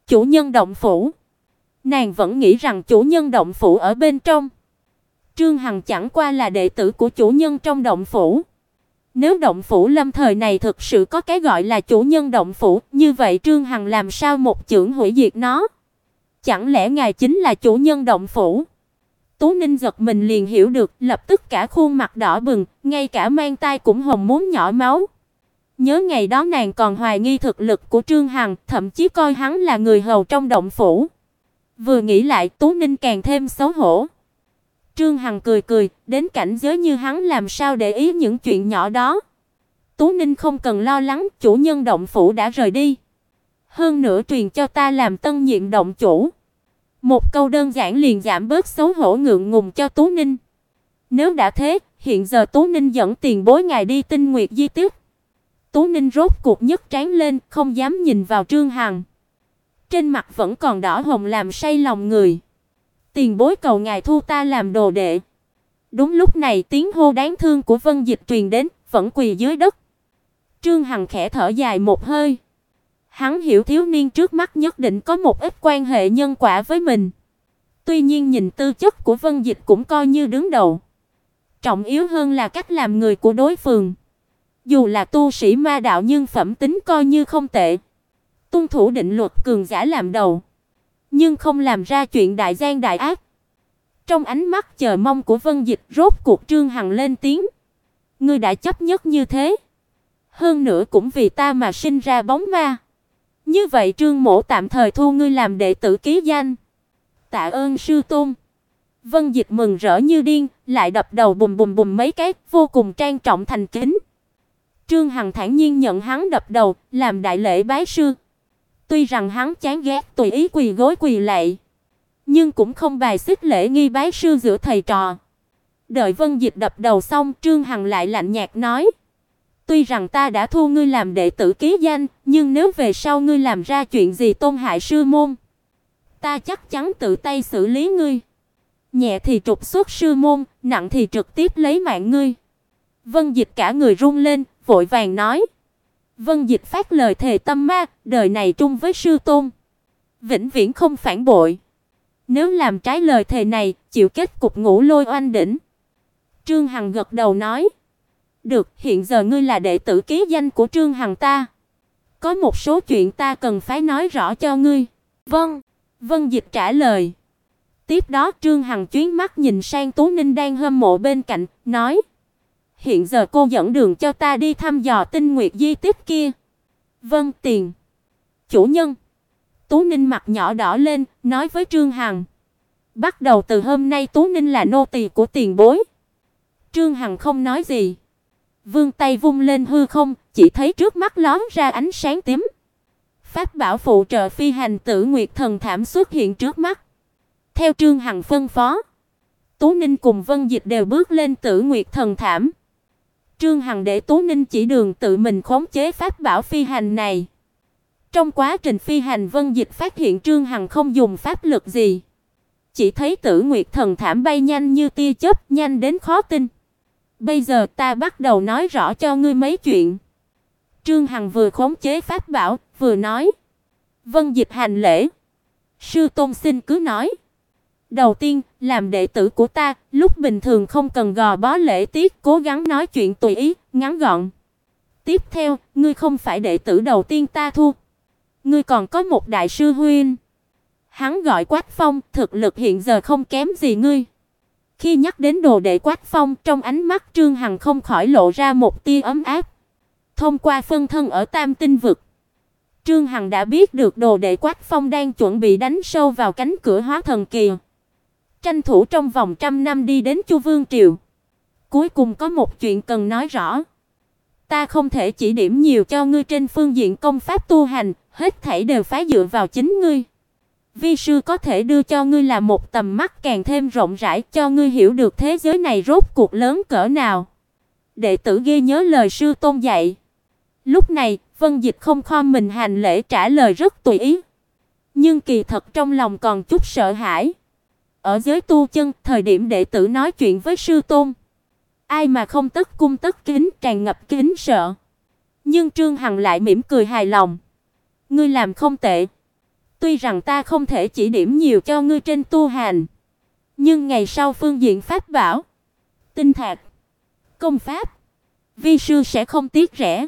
Chủ nhân động phủ. Nàng vẫn nghĩ rằng chủ nhân động phủ ở bên trong. Trương Hằng chẳng qua là đệ tử của chủ nhân trong động phủ. Nếu động phủ lâm thời này thực sự có cái gọi là chủ nhân động phủ, như vậy Trương Hằng làm sao một chưởng hủy diệt nó? Chẳng lẽ ngài chính là chủ nhân động phủ? Tú Ninh giật mình liền hiểu được, lập tức cả khuôn mặt đỏ bừng, ngay cả mang tai cũng hồng muốn nhỏ máu. Nhớ ngày đó nàng còn hoài nghi thực lực của Trương Hằng, thậm chí coi hắn là người hầu trong động phủ. Vừa nghĩ lại, Tú Ninh càng thêm xấu hổ. Trương Hằng cười cười, đến cảnh giới như hắn làm sao để ý những chuyện nhỏ đó. Tú Ninh không cần lo lắng, chủ nhân động phủ đã rời đi. Hơn nữa truyền cho ta làm tân nhiệm động chủ. Một câu đơn giản liền giảm bớt xấu hổ ngượng ngùng cho Tú Ninh. Nếu đã thế, hiện giờ Tú Ninh dẫn tiền bối ngài đi Tinh Nguyệt Di Tích. Tú Ninh rốt cuộc nhấc trán lên, không dám nhìn vào Trương Hằng. Trên mặt vẫn còn đỏ hồng làm say lòng người. Tiền bối cầu ngài thu ta làm đồ đệ. Đúng lúc này tiếng hô đáng thương của Vân Dịch truyền đến, vẫn quỳ dưới đất. Trương Hằng khẽ thở dài một hơi. Hắn hiểu thiếu niên trước mắt nhất định có một ít quan hệ nhân quả với mình. Tuy nhiên nhìn tư chất của Vân Dịch cũng coi như đứng đầu. Trọng yếu hơn là cách làm người của đối phương. Dù là tu sĩ ma đạo nhưng phẩm tính coi như không tệ. Tuân thủ định luật cường giả làm đầu, nhưng không làm ra chuyện đại gian đại ác. Trong ánh mắt chờ mong của Vân Dịch, rốt cuộc Trương Hằng lên tiếng. Ngươi đã chấp nhất như thế, hơn nữa cũng vì ta mà sinh ra bóng ma. Như vậy Trương mỗ tạm thời thu ngươi làm đệ tử ký danh. Tạ ơn sư tôn. Vân Dịch mừng rỡ như điên, lại đập đầu bùm bùm bùm mấy cái, vô cùng trang trọng thành kính. Trương Hằng thản nhiên nhận hắn đập đầu, làm đại lễ bái sư. Tuy rằng hắn chán ghét tùy ý quỳ gối quỳ lạy, nhưng cũng không bài xích lễ nghi bái sư giữa thầy trò. Đợi Vân Dịch đập đầu xong, Trương Hằng lại lạnh nhạt nói: Tuy rằng ta đã thu ngươi làm đệ tử ký danh, nhưng nếu về sau ngươi làm ra chuyện gì tôn hại sư môn, ta chắc chắn tự tay xử lý ngươi. Nhẹ thì trục xuất sư môn, nặng thì trực tiếp lấy mạng ngươi. Vân Dịch cả người run lên, vội vàng nói: Vân Dịch phát lời thề tâm ma, đời này trung với sư tôn, vĩnh viễn không phản bội. Nếu làm trái lời thề này, chịu kết cục ngũ lôi oanh đỉnh. Trương Hằng gật đầu nói: Được, hiện giờ ngươi là đệ tử ký danh của Trương Hằng ta. Có một số chuyện ta cần phải nói rõ cho ngươi. Vâng, Vân Dịch trả lời. Tiếp đó Trương Hằng chuyến mắt nhìn sang Tú Ninh đang hâm mộ bên cạnh, nói: Hiện giờ cô dẫn đường cho ta đi thăm dò Tinh Nguyệt Di Tích kia. Vâng, tiền. Chủ nhân. Tú Ninh mặt nhỏ đỏ lên, nói với Trương Hằng: Bắt đầu từ hôm nay Tú Ninh là nô tỳ của tiền bối. Trương Hằng không nói gì. Vươn tay vung lên hư không, chỉ thấy trước mắt lóe ra ánh sáng tím. Pháp bảo phụ trợ phi hành Tử Nguyệt Thần Thảm xuất hiện trước mắt. Theo Trương Hằng phân phó, Tú Ninh cùng Vân Dịch đều bước lên Tử Nguyệt Thần Thảm. Trương Hằng để Tú Ninh chỉ đường tự mình khống chế pháp bảo phi hành này. Trong quá trình phi hành, Vân Dịch phát hiện Trương Hằng không dùng pháp lực gì. Chỉ thấy Tử Nguyệt Thần Thảm bay nhanh như tia chớp, nhanh đến khó tin. Bây giờ ta bắt đầu nói rõ cho ngươi mấy chuyện. Trương Hằng vừa khống chế pháp bảo, vừa nói: Vân Dịch hành lễ. Sư tôn xin cứ nói. Đầu tiên, làm đệ tử của ta, lúc bình thường không cần gò bó lễ tiết, cố gắng nói chuyện tùy ý, ngắn gọn. Tiếp theo, ngươi không phải đệ tử đầu tiên ta thu. Ngươi còn có một đại sư huynh. Hắn gọi Quách Phong, thực lực hiện giờ không kém gì ngươi. Khi nhắc đến đồ đệ Quách Phong, trong ánh mắt Trương Hằng không khỏi lộ ra một tia ấm áp. Thông qua phân thân ở Tam Tinh vực, Trương Hằng đã biết được đồ đệ Quách Phong đang chuẩn bị đánh sâu vào cánh cửa hóa thần kỳ, tranh thủ trong vòng 100 năm đi đến Chu Vương triều. Cuối cùng có một chuyện cần nói rõ. Ta không thể chỉ điểm nhiều cho ngươi trên phương diện công pháp tu hành, hết thảy đều phải dựa vào chính ngươi. Vi sư có thể đưa cho ngươi là một tầm mắt càng thêm rộng rãi, cho ngươi hiểu được thế giới này rốt cuộc lớn cỡ nào. Đệ tử ghi nhớ lời sư tôn dạy. Lúc này, Vân Dịch không khom mình hành lễ trả lời rất tùy ý. Nhưng kỳ thật trong lòng còn chút sợ hãi. Ở giới tu chân, thời điểm đệ tử nói chuyện với sư tôn, ai mà không tất cung tất kính, tràn ngập kính sợ. Nhưng Trương Hằng lại mỉm cười hài lòng. Ngươi làm không tệ. Tuy rằng ta không thể chỉ điểm nhiều cho ngươi trên tu hành, nhưng ngày sau phương diện pháp bảo, tinh thạch, công pháp, vi sư sẽ không tiếc rẻ.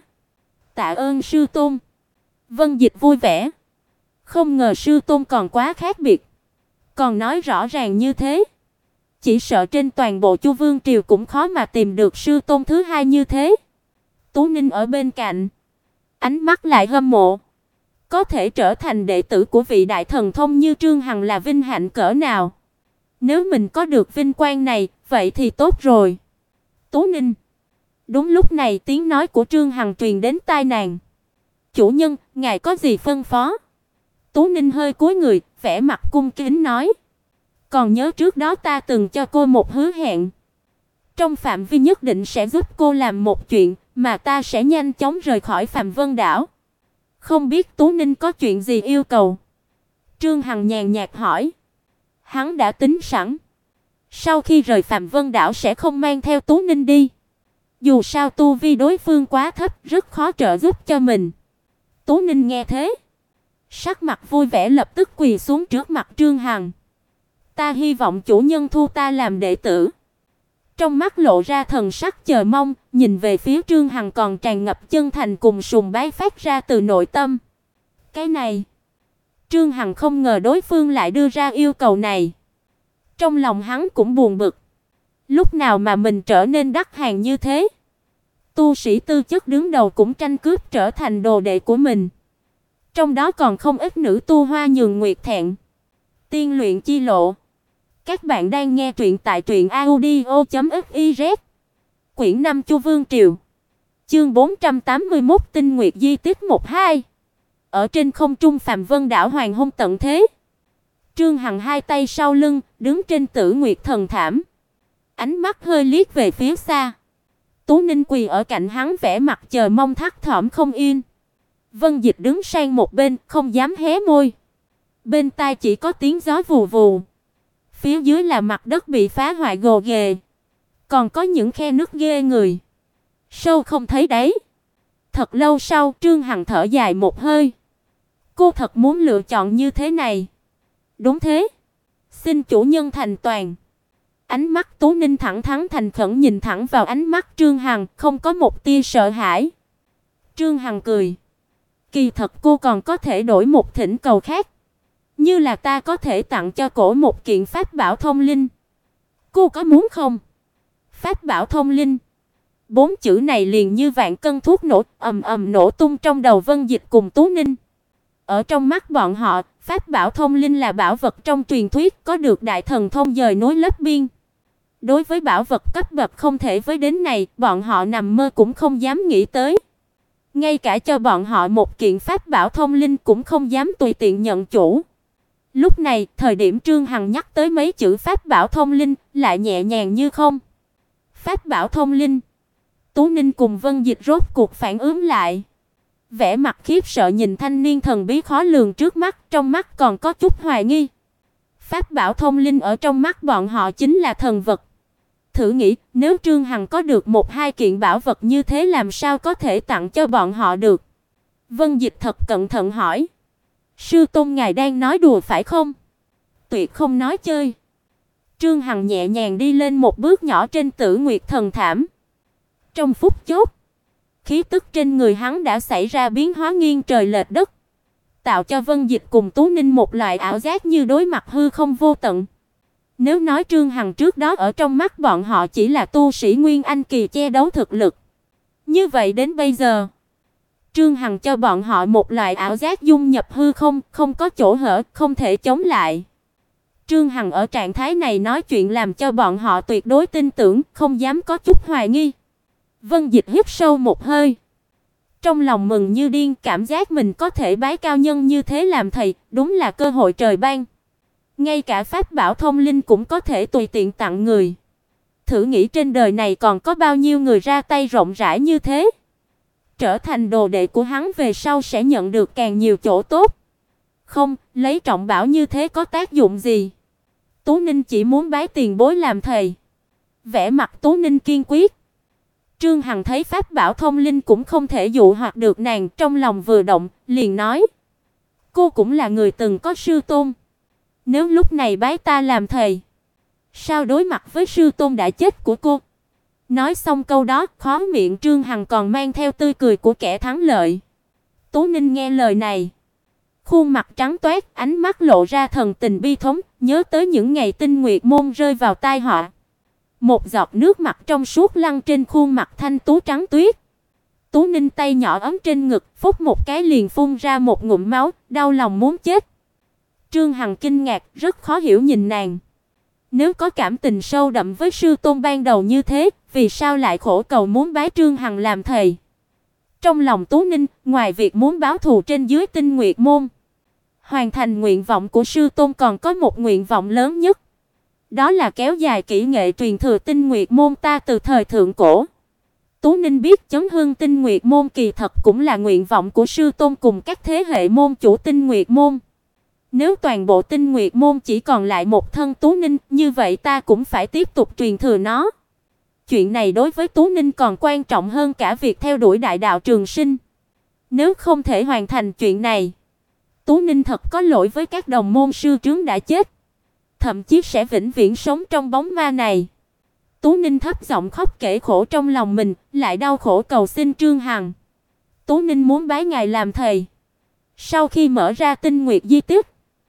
Tạ ơn sư tôn. Vân Dịch vui vẻ. Không ngờ sư tôn còn quá khác biệt, còn nói rõ ràng như thế. Chỉ sợ trên toàn bộ Chu Vương triều cũng khó mà tìm được sư tôn thứ hai như thế. Tú Ninh ở bên cạnh, ánh mắt lại hâm mộ. Có thể trở thành đệ tử của vị đại thần thông như Trương Hằng là vinh hạnh cỡ nào. Nếu mình có được vinh quang này, vậy thì tốt rồi. Tú Ninh. Đúng lúc này tiếng nói của Trương Hằng truyền đến tai nàng. Chủ nhân, ngài có gì phân phó? Tú Ninh hơi cúi người, vẻ mặt cung kính nói. Còn nhớ trước đó ta từng cho cô một hứa hẹn. Trong phạm vi nhất định sẽ giúp cô làm một chuyện, mà ta sẽ nhanh chóng rời khỏi Phạm Vân đảo. Không biết Tú Ninh có chuyện gì yêu cầu? Trương Hằng nhàn nhạt hỏi. Hắn đã tính sẵn. Sau khi rời Phạm Vân đảo sẽ không mang theo Tú Ninh đi. Dù sao tu vi đối phương quá thấp, rất khó trợ giúp cho mình. Tú Ninh nghe thế, sắc mặt vui vẻ lập tức quỳ xuống trước mặt Trương Hằng. Ta hy vọng chủ nhân thu ta làm đệ tử. Trong mắt lộ ra thần sắc chờ mong, nhìn về phía Trương Hằng còn tràn ngập chân thành cùng sùng bái phát ra từ nội tâm. Cái này, Trương Hằng không ngờ đối phương lại đưa ra yêu cầu này. Trong lòng hắn cũng buồn bực. Lúc nào mà mình trở nên đắc hàng như thế? Tu sĩ tư chất đứng đầu cũng tranh cướp trở thành đồ đệ của mình. Trong đó còn không ít nữ tu Hoa Nhường Nguyệt thẹn. Tiên luyện chi lộ. Các bạn đang nghe truyện tại truyệnaudio.fiz. Quyển 5 Chu Vương triều. Chương 481 Tinh Nguyệt di tích 1-2. Ở trên không trung Phạm Vân đảo hoàng hôn tận thế. Trương Hằng hai tay sau lưng, đứng trên Tử Nguyệt thần thảm. Ánh mắt hơi liếc về phía xa. Tú Ninh quỳ ở cạnh hắn vẻ mặt chờ mong thắt thỏm không yên. Vân Dịch đứng sang một bên, không dám hé môi. Bên tai chỉ có tiếng gió vù vù. Phía dưới là mặt đất bị phá hoại gồ ghề, còn có những khe nứt ghê người, sâu không thấy đáy. Thật lâu sau, Trương Hằng thở dài một hơi. Cô thật muốn lựa chọn như thế này. Đúng thế. Xin chủ nhân thành toàn. Ánh mắt Tú Ninh thẳng thắn thành khẩn nhìn thẳng vào ánh mắt Trương Hằng, không có một tia sợ hãi. Trương Hằng cười. Kỳ thật cô còn có thể đổi một thỉnh cầu khác. Như là ta có thể tặng cho cổ một kiện pháp bảo thông linh. Cô có muốn không? Pháp bảo thông linh. 4 chữ này liền như vạn cân thuốc nổ, ầm ầm nổ tung trong đầu Vân Dịch cùng Tú Ninh. Ở trong mắt bọn họ, pháp bảo thông linh là bảo vật trong truyền thuyết, có được đại thần thông dời núi lấp biên. Đối với bảo vật cấp bậc không thể với đến này, bọn họ nằm mơ cũng không dám nghĩ tới. Ngay cả cho bọn họ một kiện pháp bảo thông linh cũng không dám tùy tiện nhận chủ. Lúc này, thời điểm Trương Hằng nhắc tới mấy chữ pháp bảo thông linh, lại nhẹ nhàng như không. Pháp bảo thông linh. Tú Ninh cùng Vân Dịch rốt cuộc phản ứng lại. Vẻ mặt khiếp sợ nhìn thanh niên thần bí khó lường trước mắt, trong mắt còn có chút hoài nghi. Pháp bảo thông linh ở trong mắt bọn họ chính là thần vật. Thử nghĩ, nếu Trương Hằng có được 1-2 kiện bảo vật như thế làm sao có thể tặng cho bọn họ được? Vân Dịch thật cẩn thận hỏi. Sư tôn ngài đang nói đùa phải không? Tuyệt không nói chơi. Trương Hằng nhẹ nhàng đi lên một bước nhỏ trên Tử Nguyệt thần thảm. Trong phút chốc, khí tức trên người hắn đã xảy ra biến hóa nghiêng trời lệch đất, tạo cho Vân Dịch cùng Tú Ninh một loại ảo giác như đối mặt hư không vô tận. Nếu nói Trương Hằng trước đó ở trong mắt bọn họ chỉ là tu sĩ Nguyên Anh kỳ che đấu thực lực, như vậy đến bây giờ, Trương Hằng cho bọn họ một loại ảo giác dung nhập hư không, không có chỗ hở, không thể chống lại. Trương Hằng ở trạng thái này nói chuyện làm cho bọn họ tuyệt đối tin tưởng, không dám có chút hoài nghi. Vân Dịch hít sâu một hơi. Trong lòng mừng như điên, cảm giác mình có thể bái cao nhân như thế làm thầy, đúng là cơ hội trời ban. Ngay cả pháp bảo thông linh cũng có thể tùy tiện tặng người. Thử nghĩ trên đời này còn có bao nhiêu người ra tay rộng rãi như thế. Trở thành đồ đệ của hắn về sau sẽ nhận được càng nhiều chỗ tốt. Không, lấy trọng bảo như thế có tác dụng gì? Tú Ninh chỉ muốn bái tiền bối làm thầy. Vẻ mặt Tú Ninh kiên quyết. Trương Hằng thấy pháp bảo thông linh cũng không thể dụ hoặc được nàng, trong lòng vừa động, liền nói: Cô cũng là người từng có sư tôn. Nếu lúc này bái ta làm thầy, sao đối mặt với sư tôn đã chết của cô? Nói xong câu đó, khóe miệng Trương Hằng còn mang theo tươi cười của kẻ thắng lợi. Tú Ninh nghe lời này, khuôn mặt trắng toát, ánh mắt lộ ra thần tình bi thống, nhớ tới những ngày Tinh Nguyệt môn rơi vào tai họa. Một giọt nước mắt trong suốt lăn trên khuôn mặt thanh tú trắng tuyết. Tú Ninh tay nhỏ ấm trên ngực, phốc một cái liền phun ra một ngụm máu, đau lòng muốn chết. Trương Hằng kinh ngạc, rất khó hiểu nhìn nàng. Nếu có cảm tình sâu đậm với sư tôn ban đầu như thế, vì sao lại khổ cầu muốn bái Trương Hằng làm thầy? Trong lòng Tú Ninh, ngoài việc muốn báo thù trên dưới Tinh Nguyệt môn, hoàn thành nguyện vọng của sư tôn, còn có một nguyện vọng lớn nhất. Đó là kéo dài kỹ nghệ truyền thừa Tinh Nguyệt môn ta từ thời thượng cổ. Tú Ninh biết chấn hưng Tinh Nguyệt môn kỳ thật cũng là nguyện vọng của sư tôn cùng các thế hệ môn chủ Tinh Nguyệt môn. Nếu toàn bộ Tinh Nguyệt môn chỉ còn lại một thân Tú Ninh, như vậy ta cũng phải tiếp tục truyền thừa nó. Chuyện này đối với Tú Ninh còn quan trọng hơn cả việc theo đuổi đại đạo trường sinh. Nếu không thể hoàn thành chuyện này, Tú Ninh thật có lỗi với các đồng môn sư trướng đã chết, thậm chí sẽ vĩnh viễn sống trong bóng ma này. Tú Ninh thấp giọng khóc kể khổ trong lòng mình, lại đau khổ cầu xin Trương Hằng. Tú Ninh muốn bái ngài làm thầy. Sau khi mở ra Tinh Nguyệt di tích,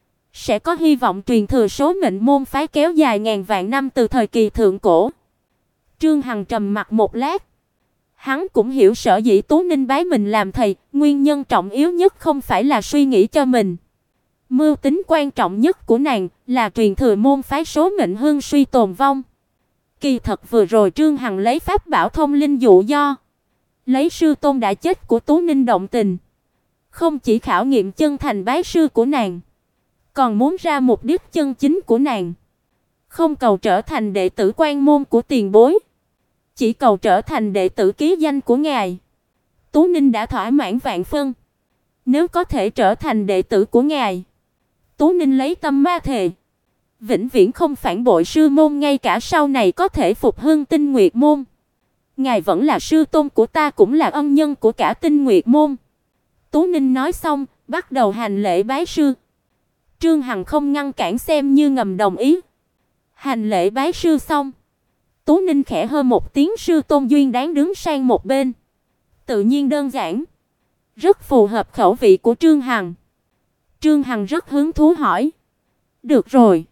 sẽ có hy vọng truyền thừa số mệnh môn phái kéo dài ngàn vạn năm từ thời kỳ thượng cổ. Trương Hằng trầm mặc một lát. Hắn cũng hiểu sở dĩ Tú Ninh bái mình làm thầy, nguyên nhân trọng yếu nhất không phải là suy nghĩ cho mình. Mưu tính quan trọng nhất của nàng là truyền thừa môn phái số mệnh hưng suy tồn vong. Kỳ thật vừa rồi Trương Hằng lấy pháp bảo thông linh dụ do, lấy sư tôn đã chết của Tú Ninh động tình, không chỉ khảo nghiệm chân thành bái sư của nàng, còn muốn ra mục đích chân chính của nàng. Không cầu trở thành đệ tử quan môn của tiền bối, chỉ cầu trở thành đệ tử ký danh của ngài. Tú Ninh đã thỏa mãn vạn phân. Nếu có thể trở thành đệ tử của ngài, Tú Ninh lấy tâm ma thề, vĩnh viễn không phản bội sư môn, ngay cả sau này có thể phục hưng Tinh Nguyệt môn. Ngài vẫn là sư tôn của ta, cũng là ân nhân của cả Tinh Nguyệt môn. Tú Ninh nói xong, bắt đầu hành lễ bái sư. Trương Hằng không ngăn cản, xem như ngầm đồng ý. Hành lễ bái sư xong, Tú Ninh khẽ hơ một tiếng sư tôn duyên đáng đứng sang một bên. Tự nhiên đơn giản, rất phù hợp khẩu vị của Trương Hằng. Trương Hằng rất hứng thú hỏi: "Được rồi,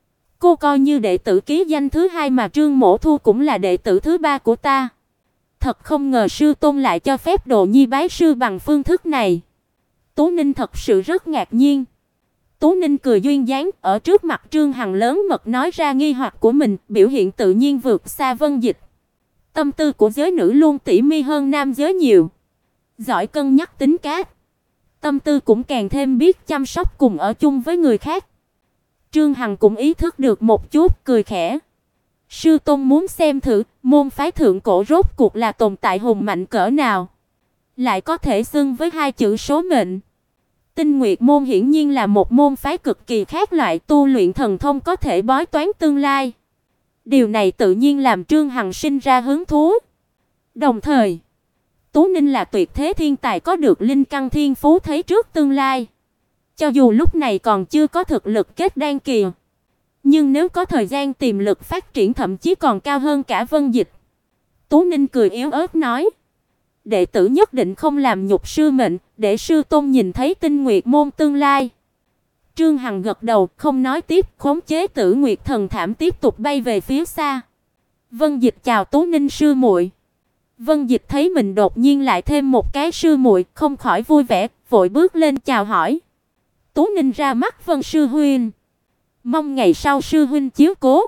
cô coi như đệ tử ký danh thứ hai mà Trương mỗ thu cũng là đệ tử thứ ba của ta. Thật không ngờ sư tôn lại cho phép đồ nhi bái sư bằng phương thức này." Tú Ninh thật sự rất ngạc nhiên. Tú Ninh cười duyên dáng, ở trước mặt Trương Hằng lớn mật nói ra nghi hoặc của mình, biểu hiện tự nhiên vượt xa Vân Dịch. Tâm tư của giới nữ luôn tỉ mỉ hơn nam giới nhiều, giỏi cân nhắc tính cách. Tâm tư cũng càng thêm biết chăm sóc cùng ở chung với người khác. Trương Hằng cũng ý thức được một chút, cười khẽ. Sư tôn muốn xem thử môn phái thượng cổ rốt cuộc là tồn tại hùng mạnh cỡ nào, lại có thể xưng với hai chữ số mệnh. Tinh Nguyệt môn hiển nhiên là một môn phái cực kỳ khác loại, tu luyện thần thông có thể bói toán tương lai. Điều này tự nhiên làm Trương Hằng sinh ra hứng thú. Đồng thời, Tú Ninh là tuyệt thế thiên tài, có được linh căn thiên phú thấy trước tương lai. Cho dù lúc này còn chưa có thực lực kết đan kỳ, nhưng nếu có thời gian tiềm lực phát triển thậm chí còn cao hơn cả Vân Dịch. Tú Ninh cười yếu ớt nói: "Đệ tử nhất định không làm nhục sư mệnh, để sư tôn nhìn thấy Tinh Nguyệt môn tương lai." Trương Hằng gật đầu, không nói tiếp, khống chế Tử Nguyệt thần thảm tiếp tục bay về phía xa. Vân Dịch chào Tú Ninh sư muội. Vân Dịch thấy mình đột nhiên lại thêm một cái sư muội, không khỏi vui vẻ, vội bước lên chào hỏi. Tú Ninh ra mắt Vân sư huynh, mong ngày sau sư huynh chiếu cố.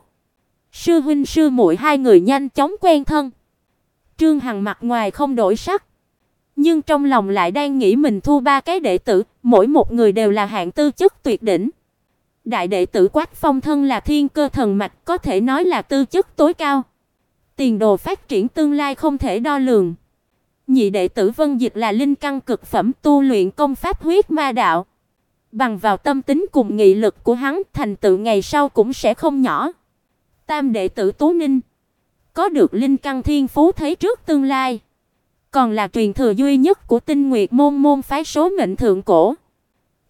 Sư huynh sư muội hai người nhanh chóng quen thân. Trương Hằng mặt ngoài không đổi sắc, nhưng trong lòng lại đang nghĩ mình thu ba cái đệ tử, mỗi một người đều là hạng tư chất tuyệt đỉnh. Đại đệ tử Quách Phong thân là thiên cơ thần mạch, có thể nói là tư chất tối cao, tiền đồ phát triển tương lai không thể đo lường. Nhị đệ tử Vân Dịch là linh căn cực phẩm, tu luyện công pháp huyết ma đạo. Bằng vào tâm tính cùng nghị lực của hắn, thành tựu ngày sau cũng sẽ không nhỏ. Tam đệ tử Tú Ninh có được linh căn thiên phú thấy trước tương lai, còn là truyền thừa duy nhất của Tinh Nguyệt môn, môn phái số mệnh thượng cổ.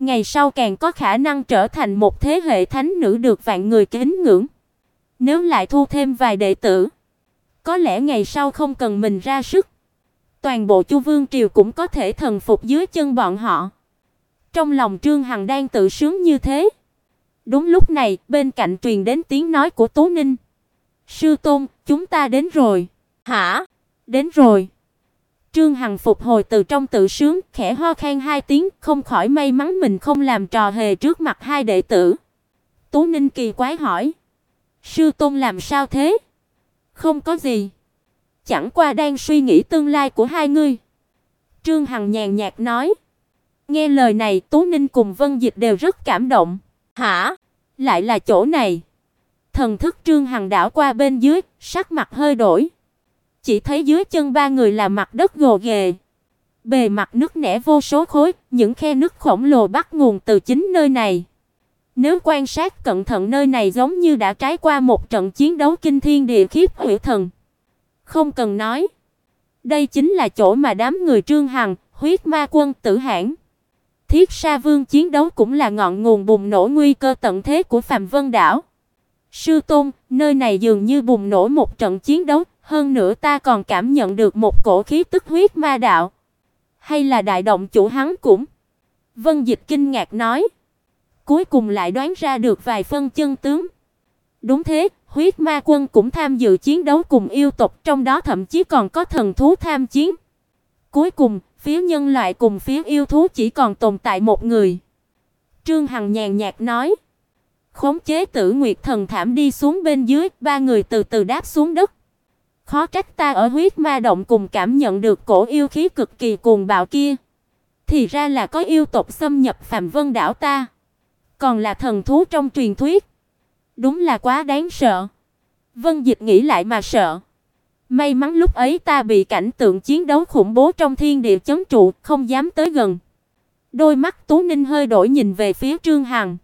ngày sau càng có khả năng trở thành một thế hệ thánh nữ được vạn người kính ngưỡng. Nếu lại thu thêm vài đệ tử, có lẽ ngày sau không cần mình ra sức, toàn bộ Chu Vương triều cũng có thể thần phục dưới chân bọn họ. Trong lòng Trương Hằng đang tự sướng như thế. Đúng lúc này, bên cạnh truyền đến tiếng nói của Tú Ninh. "Sư tôn, chúng ta đến rồi." "Hả? Đến rồi?" Trương Hằng phục hồi từ trong tự sướng, khẽ ho khan hai tiếng, không khỏi may mắn mình không làm trò hề trước mặt hai đệ tử. Tú Ninh kỳ quái hỏi: "Sư tôn làm sao thế?" "Không có gì, chẳng qua đang suy nghĩ tương lai của hai ngươi." Trương Hằng nhàn nhạt nói. Nghe lời này, Tú Ninh cùng Vân Dịch đều rất cảm động. "Hả? Lại là chỗ này?" Thần thức Trương Hằng đảo qua bên dưới, sắc mặt hơi đổi. Chỉ thấy dưới chân ba người là mặt đất gồ ghề, bề mặt nứt nẻ vô số khối, những khe nứt khổng lồ bắt nguồn từ chính nơi này. Nếu quan sát cẩn thận, nơi này giống như đã trải qua một trận chiến đấu kinh thiên địa khiếp hủy thần. Không cần nói, đây chính là chỗ mà đám người Trương Hằng, Huyết Ma Quân, Tử Hãn, Thiết Sa Vương chiến đấu, cũng là ngọn nguồn bùng nổ nguy cơ tận thế của Phàm Vân đảo. "Sư tôn, nơi này dường như bùng nổ một trận chiến đấu, hơn nữa ta còn cảm nhận được một cổ khí tức huyết ma đạo. Hay là đại động chủ hắn cũng?" Vân Dịch kinh ngạc nói. Cuối cùng lại đoán ra được vài phân chân tướng. Đúng thế, Huyết Ma Quân cũng tham dự chiến đấu cùng yêu tộc, trong đó thậm chí còn có thần thú tham chiến. Cuối cùng, phía nhân loại cùng phía yêu thú chỉ còn tồn tại một người. Trương Hằng nhàn nhạt nói. Khống chế Tử Nguyệt Thần Thảm đi xuống bên dưới, ba người từ từ đáp xuống đất. Khó trách ta ở Huyết Ma Động cùng cảm nhận được cổ yêu khí cực kỳ cuồng bạo kia. Thì ra là có yêu tộc xâm nhập Phàm Vân đảo ta, còn là thần thú trong truyền thuyết. Đúng là quá đáng sợ. Vân Dịch nghĩ lại mà sợ. May mắn lúc ấy ta bị cảnh tượng chiến đấu khủng bố trong thiên địa chấn trụ, không dám tới gần. Đôi mắt Tú Ninh hơi đổi, nhìn về phía Trương Hằng.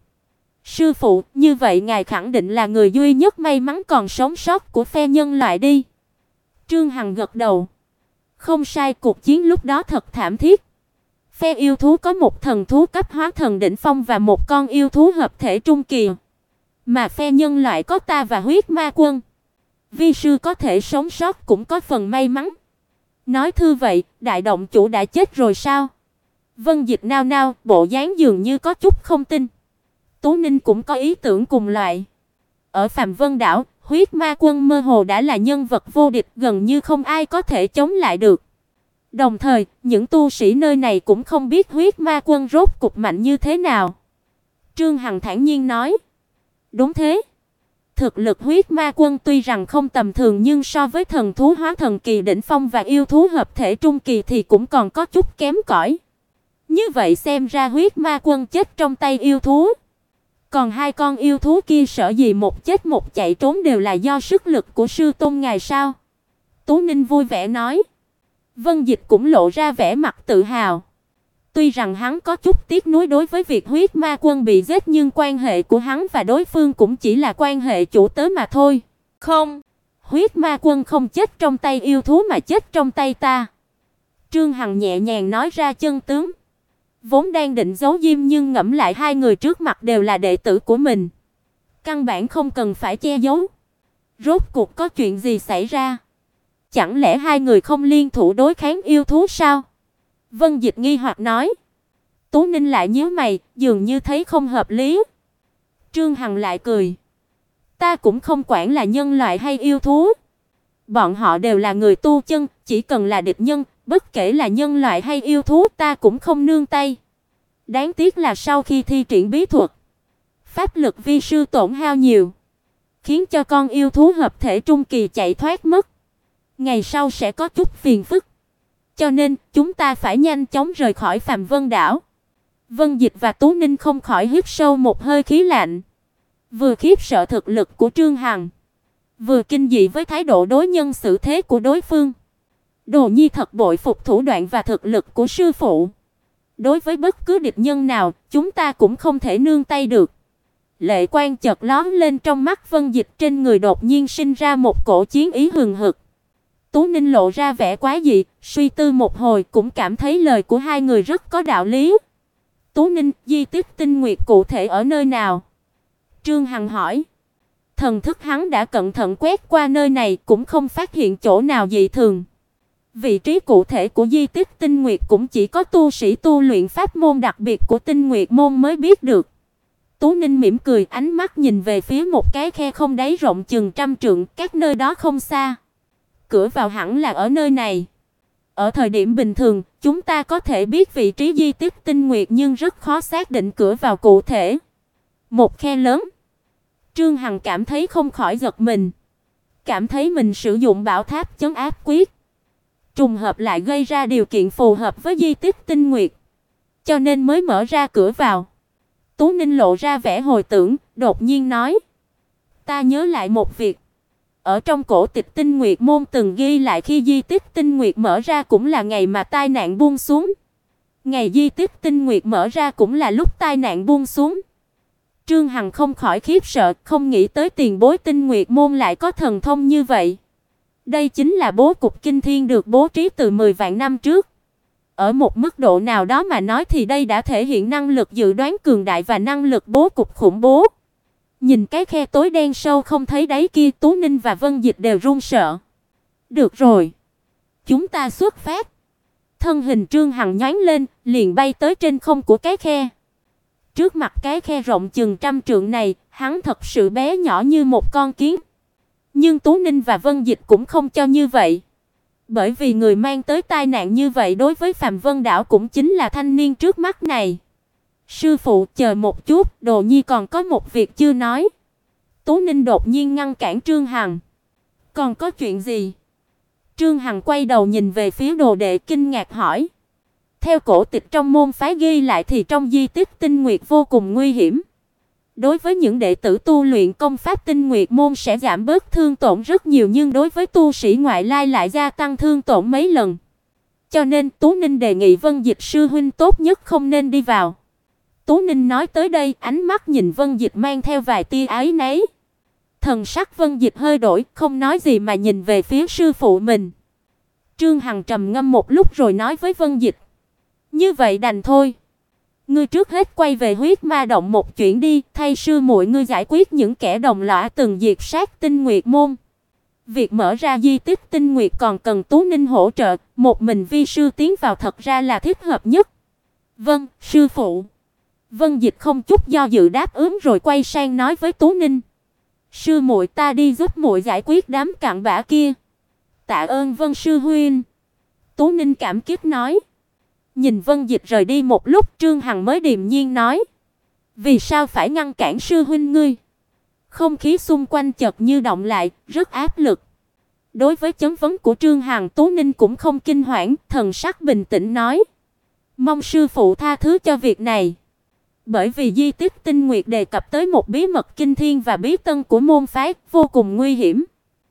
Sư phụ, như vậy ngài khẳng định là người duy nhất may mắn còn sống sót của phe nhân loại đi. Trương Hằng gật đầu. Không sai, cuộc chiến lúc đó thật thảm thiết. Phe yêu thú có một thần thú cấp hóa thần đỉnh phong và một con yêu thú hợp thể trung kỳ. Mà phe nhân loại có ta và Huyết Ma Quân. Vi sư có thể sống sót cũng có phần may mắn. Nói thư vậy, đại động chủ đã chết rồi sao? Vân Dịch nao nao, bộ dáng dường như có chút không tin. Tú Ninh cũng có ý tưởng cùng loại. Ở Phàm Vân đảo, Huyết Ma Quân mơ hồ đã là nhân vật vô địch, gần như không ai có thể chống lại được. Đồng thời, những tu sĩ nơi này cũng không biết Huyết Ma Quân rốt cục mạnh như thế nào. Trương Hằng thản nhiên nói. Đúng thế. Thực lực Huyết Ma Quân tuy rằng không tầm thường, nhưng so với thần thú hóa thần kỳ đỉnh phong và yêu thú hợp thể trung kỳ thì cũng còn có chút kém cỏi. Như vậy xem ra Huyết Ma Quân chết trong tay yêu thú. Còn hai con yêu thú kia sợ gì một chết một chạy trốn đều là do sức lực của sư tôn ngài sao? Tú Ninh vui vẻ nói. Vân Dịch cũng lộ ra vẻ mặt tự hào. Tuy rằng hắn có chút tiếc nuối đối với việc Huyết Ma Quân bị giết, nhưng quan hệ của hắn và đối phương cũng chỉ là quan hệ chủ tớ mà thôi. Không, Huyết Ma Quân không chết trong tay yêu thú mà chết trong tay ta. Trương Hằng nhẹ nhàng nói ra chân tướng. Vốn đang định giấu diêm, nhưng ngẫm lại hai người trước mặt đều là đệ tử của mình, căn bản không cần phải che giấu. Rốt cuộc có chuyện gì xảy ra? Chẳng lẽ hai người không liên thủ đối kháng yêu thú sao? Vân Dịch nghi hoặc nói. Tú Ninh lại nhíu mày, dường như thấy không hợp lý. Trương Hằng lại cười. Ta cũng không quản là nhân loại hay yêu thú. Bọn họ đều là người tu chân, chỉ cần là địch nhân, bất kể là nhân loại hay yêu thú, ta cũng không nương tay. Đáng tiếc là sau khi thi triển bí thuật, pháp lực vi sư tổn hao nhiều, khiến cho con yêu thú hợp thể trung kỳ chạy thoát mất. Ngày sau sẽ có chút phiền phức. Cho nên, chúng ta phải nhanh chóng rời khỏi Phàm Vân đảo. Vân Dịch và Tú Ninh không khỏi hít sâu một hơi khí lạnh. Vừa khiếp sợ thực lực của Trương Hằng, vừa kinh dị với thái độ đối nhân xử thế của đối phương. Đồ Nhi thật bội phục thủ đoạn và thực lực của sư phụ. Đối với bất cứ địch nhân nào, chúng ta cũng không thể nương tay được. Lệ quang chợt lóe lên trong mắt Vân Dịch, trên người đột nhiên sinh ra một cổ chiến ý hừng hực. Tú Ninh lộ ra vẻ quái dị, suy tư một hồi cũng cảm thấy lời của hai người rất có đạo lý. Tú Ninh, di tích Tinh Nguyệt cụ thể ở nơi nào? Trương Hằng hỏi. Thần thức hắn đã cẩn thận quét qua nơi này cũng không phát hiện chỗ nào dị thường. Vị trí cụ thể của di tích Tinh Nguyệt cũng chỉ có tu sĩ tu luyện pháp môn đặc biệt của Tinh Nguyệt môn mới biết được. Tú Ninh mỉm cười, ánh mắt nhìn về phía một cái khe không đáy rộng chừng 100 trượng, cách nơi đó không xa. Cửa vào hẳn là ở nơi này. Ở thời điểm bình thường, chúng ta có thể biết vị trí di tích Tinh Nguyệt nhưng rất khó xác định cửa vào cụ thể. Một khe lớn. Trương Hằng cảm thấy không khỏi giật mình. Cảm thấy mình sử dụng bảo tháp chấn áp quyết. Trùng hợp lại gây ra điều kiện phù hợp với di tích Tinh Nguyệt. Cho nên mới mở ra cửa vào. Tú Ninh lộ ra vẻ hồi tưởng, đột nhiên nói. Ta nhớ lại một việc. Ở trong cổ tịch Tinh Nguyệt môn từng ghi lại khi di tích Tinh Nguyệt mở ra cũng là ngày mà tai nạn buông xuống. Ngày di tích Tinh Nguyệt mở ra cũng là lúc tai nạn buông xuống. Trương Hằng không khỏi khiếp sợ, không nghĩ tới tiền bối Tinh Nguyệt môn lại có thần thông như vậy. Đây chính là bố cục kinh thiên được bố trí từ 10 vạn năm trước. Ở một mức độ nào đó mà nói thì đây đã thể hiện năng lực dự đoán cường đại và năng lực bố cục khủng bố. Nhìn cái khe tối đen sâu không thấy đáy kia, Tú Ninh và Vân Dịch đều run sợ. Được rồi, chúng ta xuất phát. Thân hình Trương Hằng nhoáng lên, liền bay tới trên không của cái khe. Trước mặt cái khe rộng chừng 100 trượng này, hắn thật sự bé nhỏ như một con kiến. Nhưng Tú Ninh và Vân Dịch cũng không cho như vậy. Bởi vì người mang tới tai nạn như vậy đối với Phạm Vân Đảo cũng chính là thanh niên trước mắt này. Sư phụ, chờ một chút, Đồ Nhi còn có một việc chưa nói. Tú Ninh đột nhiên ngăn cản Trương Hằng. Còn có chuyện gì? Trương Hằng quay đầu nhìn về phía đồ đệ kinh ngạc hỏi. Theo cổ tịch trong môn phái ghi lại thì trong di tích Tinh Nguyệt vô cùng nguy hiểm. Đối với những đệ tử tu luyện công pháp Tinh Nguyệt môn sẽ giảm bớt thương tổn rất nhiều, nhưng đối với tu sĩ ngoại lai lại gia tăng thương tổn mấy lần. Cho nên Tú Ninh đề nghị Vân Dịch sư huynh tốt nhất không nên đi vào. Tú Ninh nói tới đây, ánh mắt nhìn Vân Dịch mang theo vài tia áy náy. Thần sắc Vân Dịch hơi đổi, không nói gì mà nhìn về phía sư phụ mình. Trương Hằng trầm ngâm một lúc rồi nói với Vân Dịch. Như vậy đành thôi. Ngươi trước hết quay về huyết ma động một chuyện đi, thay sư muội ngươi giải quyết những kẻ đồng lõa từng diệt sát Tinh Nguyệt môn. Việc mở ra di tích Tinh Nguyệt còn cần Tú Ninh hỗ trợ, một mình vi sư tiến vào thật ra là thích hợp nhất. Vâng, sư phụ. Vân Dịch không chút do dự đáp ứng rồi quay sang nói với Tú Ninh. Sư muội, ta đi giúp muội giải quyết đám cặn bã kia. Tạ ơn Vân sư huynh. Tú Ninh cảm kích nói. Nhìn Vân Dịch rời đi một lúc, Trương Hằng mới điềm nhiên nói. Vì sao phải ngăn cản sư huynh ngươi? Không khí xung quanh chợt như động lại, rất áp lực. Đối với chấn vấn của Trương Hằng, Tú Ninh cũng không kinh hoảng, thần sắc bình tĩnh nói. Mong sư phụ tha thứ cho việc này. Bởi vì di tích Tinh Nguyệt đề cập tới một bí mật kinh thiên và bí tân của môn phái, vô cùng nguy hiểm.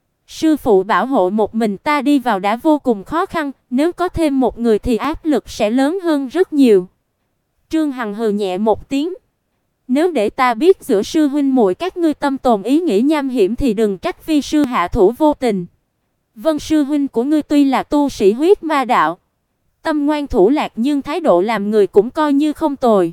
Sư phụ bảo hộ một mình ta đi vào đã vô cùng khó khăn, nếu có thêm một người thì áp lực sẽ lớn hơn rất nhiều. Trương Hằng hừ nhẹ một tiếng. Nếu để ta biết giữa sư huynh muội các ngươi tâm tồn ý nghĩ nham hiểm thì đừng trách vi sư hạ thủ vô tình. Vân sư huynh của ngươi tuy là tu sĩ huyết ma đạo, tâm ngoan thủ lạc nhưng thái độ làm người cũng coi như không tồi.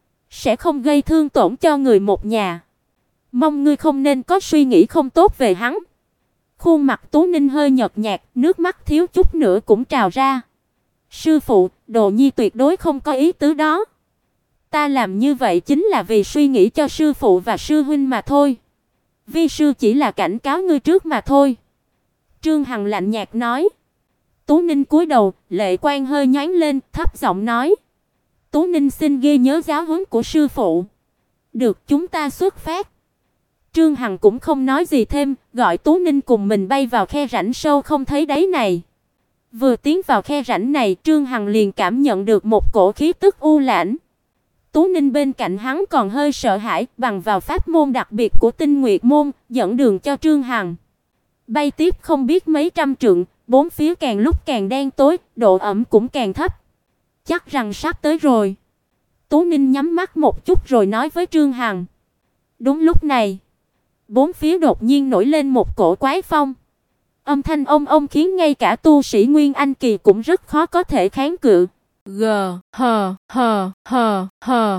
Sẽ không gây thương tổn cho người một nhà. Mong ngươi không nên có suy nghĩ không tốt về hắn. Khuôn mặt Tú Ninh hơi nhợt nhạt, nước mắt thiếu chút nữa cũng trào ra. Sư phụ, Đồ Nhi tuyệt đối không có ý tứ đó. Ta làm như vậy chính là vì suy nghĩ cho sư phụ và sư huynh mà thôi. Vi sư chỉ là cảnh cáo ngươi trước mà thôi. Trương Hằng lạnh nhạt nói. Tú Ninh cúi đầu, lệ quang hơi nhoáng lên, thấp giọng nói. Tú Ninh xin ghi nhớ giáo huấn của sư phụ. Được, chúng ta xuất phát. Trương Hằng cũng không nói gì thêm, gọi Tú Ninh cùng mình bay vào khe rãnh sâu không thấy đáy này. Vừa tiến vào khe rãnh này, Trương Hằng liền cảm nhận được một cổ khí tức u lãnh. Tú Ninh bên cạnh hắn còn hơi sợ hãi, bằng vào pháp môn đặc biệt của Tinh Nguyệt môn, dẫn đường cho Trương Hằng. Bay tiếp không biết mấy trăm trượng, bốn phía càng lúc càng đen tối, độ ẩm cũng càng thấp. Chắc rằng sắp tới rồi. Tú Ninh nhắm mắt một chút rồi nói với Trương Hằng. Đúng lúc này, bốn phía đột nhiên nổi lên một cổ quái phong. Âm thanh ông khiến ngay cả tu sĩ Nguyên Anh kỳ cũng rất khó có thể kháng cự. G hờ hờ hờ hờ.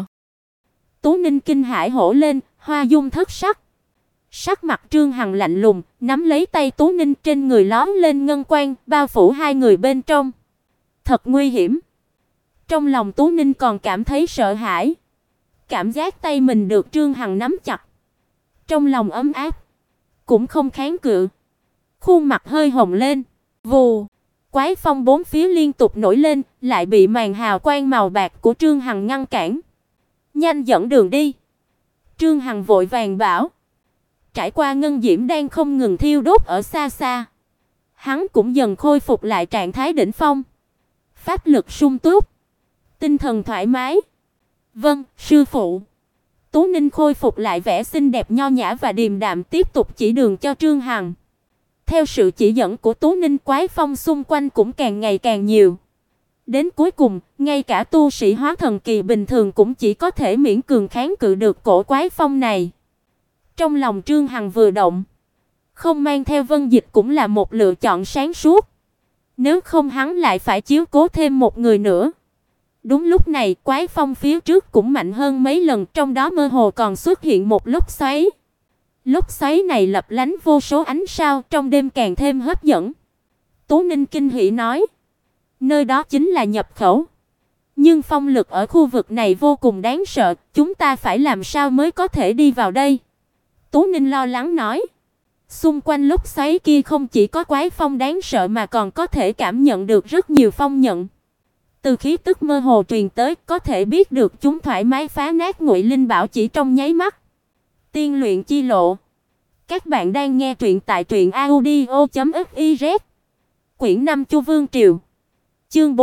Tú Ninh kinh hãi hổ lên, hoa dung thất sắc. Sắc mặt Trương Hằng lạnh lùng, nắm lấy tay Tú Ninh, trên người lóe lên ngân quang, bao phủ hai người bên trong. Thật nguy hiểm. Trong lòng Tú Ninh còn cảm thấy sợ hãi. Cảm giác tay mình được Trương Hằng nắm chặt. Trong lòng ấm áp, cũng không kháng cự. Khuôn mặt hơi hồng lên. Vù, quái phong bốn phía liên tục nổi lên, lại bị màn hào quang màu bạc của Trương Hằng ngăn cản. Nhanh dẫn đường đi. Trương Hằng vội vàng bảo. Trải qua ngân diễm đang không ngừng thiêu đốt ở xa xa, hắn cũng dần khôi phục lại trạng thái đỉnh phong. Pháp lực sung túc, tinh thần thoải mái. Vâng, sư phụ. Tú Ninh khôi phục lại vẻ xinh đẹp nho nhã và điềm đạm, tiếp tục chỉ đường cho Trương Hằng. Theo sự chỉ dẫn của Tú Ninh, quái phong xung quanh cũng càng ngày càng nhiều. Đến cuối cùng, ngay cả tu sĩ hóa thần kỳ bình thường cũng chỉ có thể miễn cường kháng cự được cổ quái phong này. Trong lòng Trương Hằng vừa động, không mang theo Vân Dịch cũng là một lựa chọn sáng suốt. Nếu không hắn lại phải chiếu cố thêm một người nữa. Đúng lúc này, quái phong phía trước cũng mạnh hơn mấy lần, trong đó mơ hồ còn xuất hiện một lốc xoáy. Lốc xoáy này lấp lánh vô số ánh sao, trong đêm càng thêm hấp dẫn. Tú Ninh kinh hỉ nói, nơi đó chính là nhập khẩu. Nhưng phong lực ở khu vực này vô cùng đáng sợ, chúng ta phải làm sao mới có thể đi vào đây? Tú Ninh lo lắng nói. Xung quanh lốc xoáy kia không chỉ có quái phong đáng sợ mà còn có thể cảm nhận được rất nhiều phong nhận. Từ khí tức mơ hồ truyền tới, có thể biết được chúng thoải mái phá nát Ngụy Linh Bảo chỉ trong nháy mắt. Tiên luyện chi lộ. Các bạn đang nghe truyện tại truyệnaudio.fiz. Quyển 5 Chu Vương Triều. Chương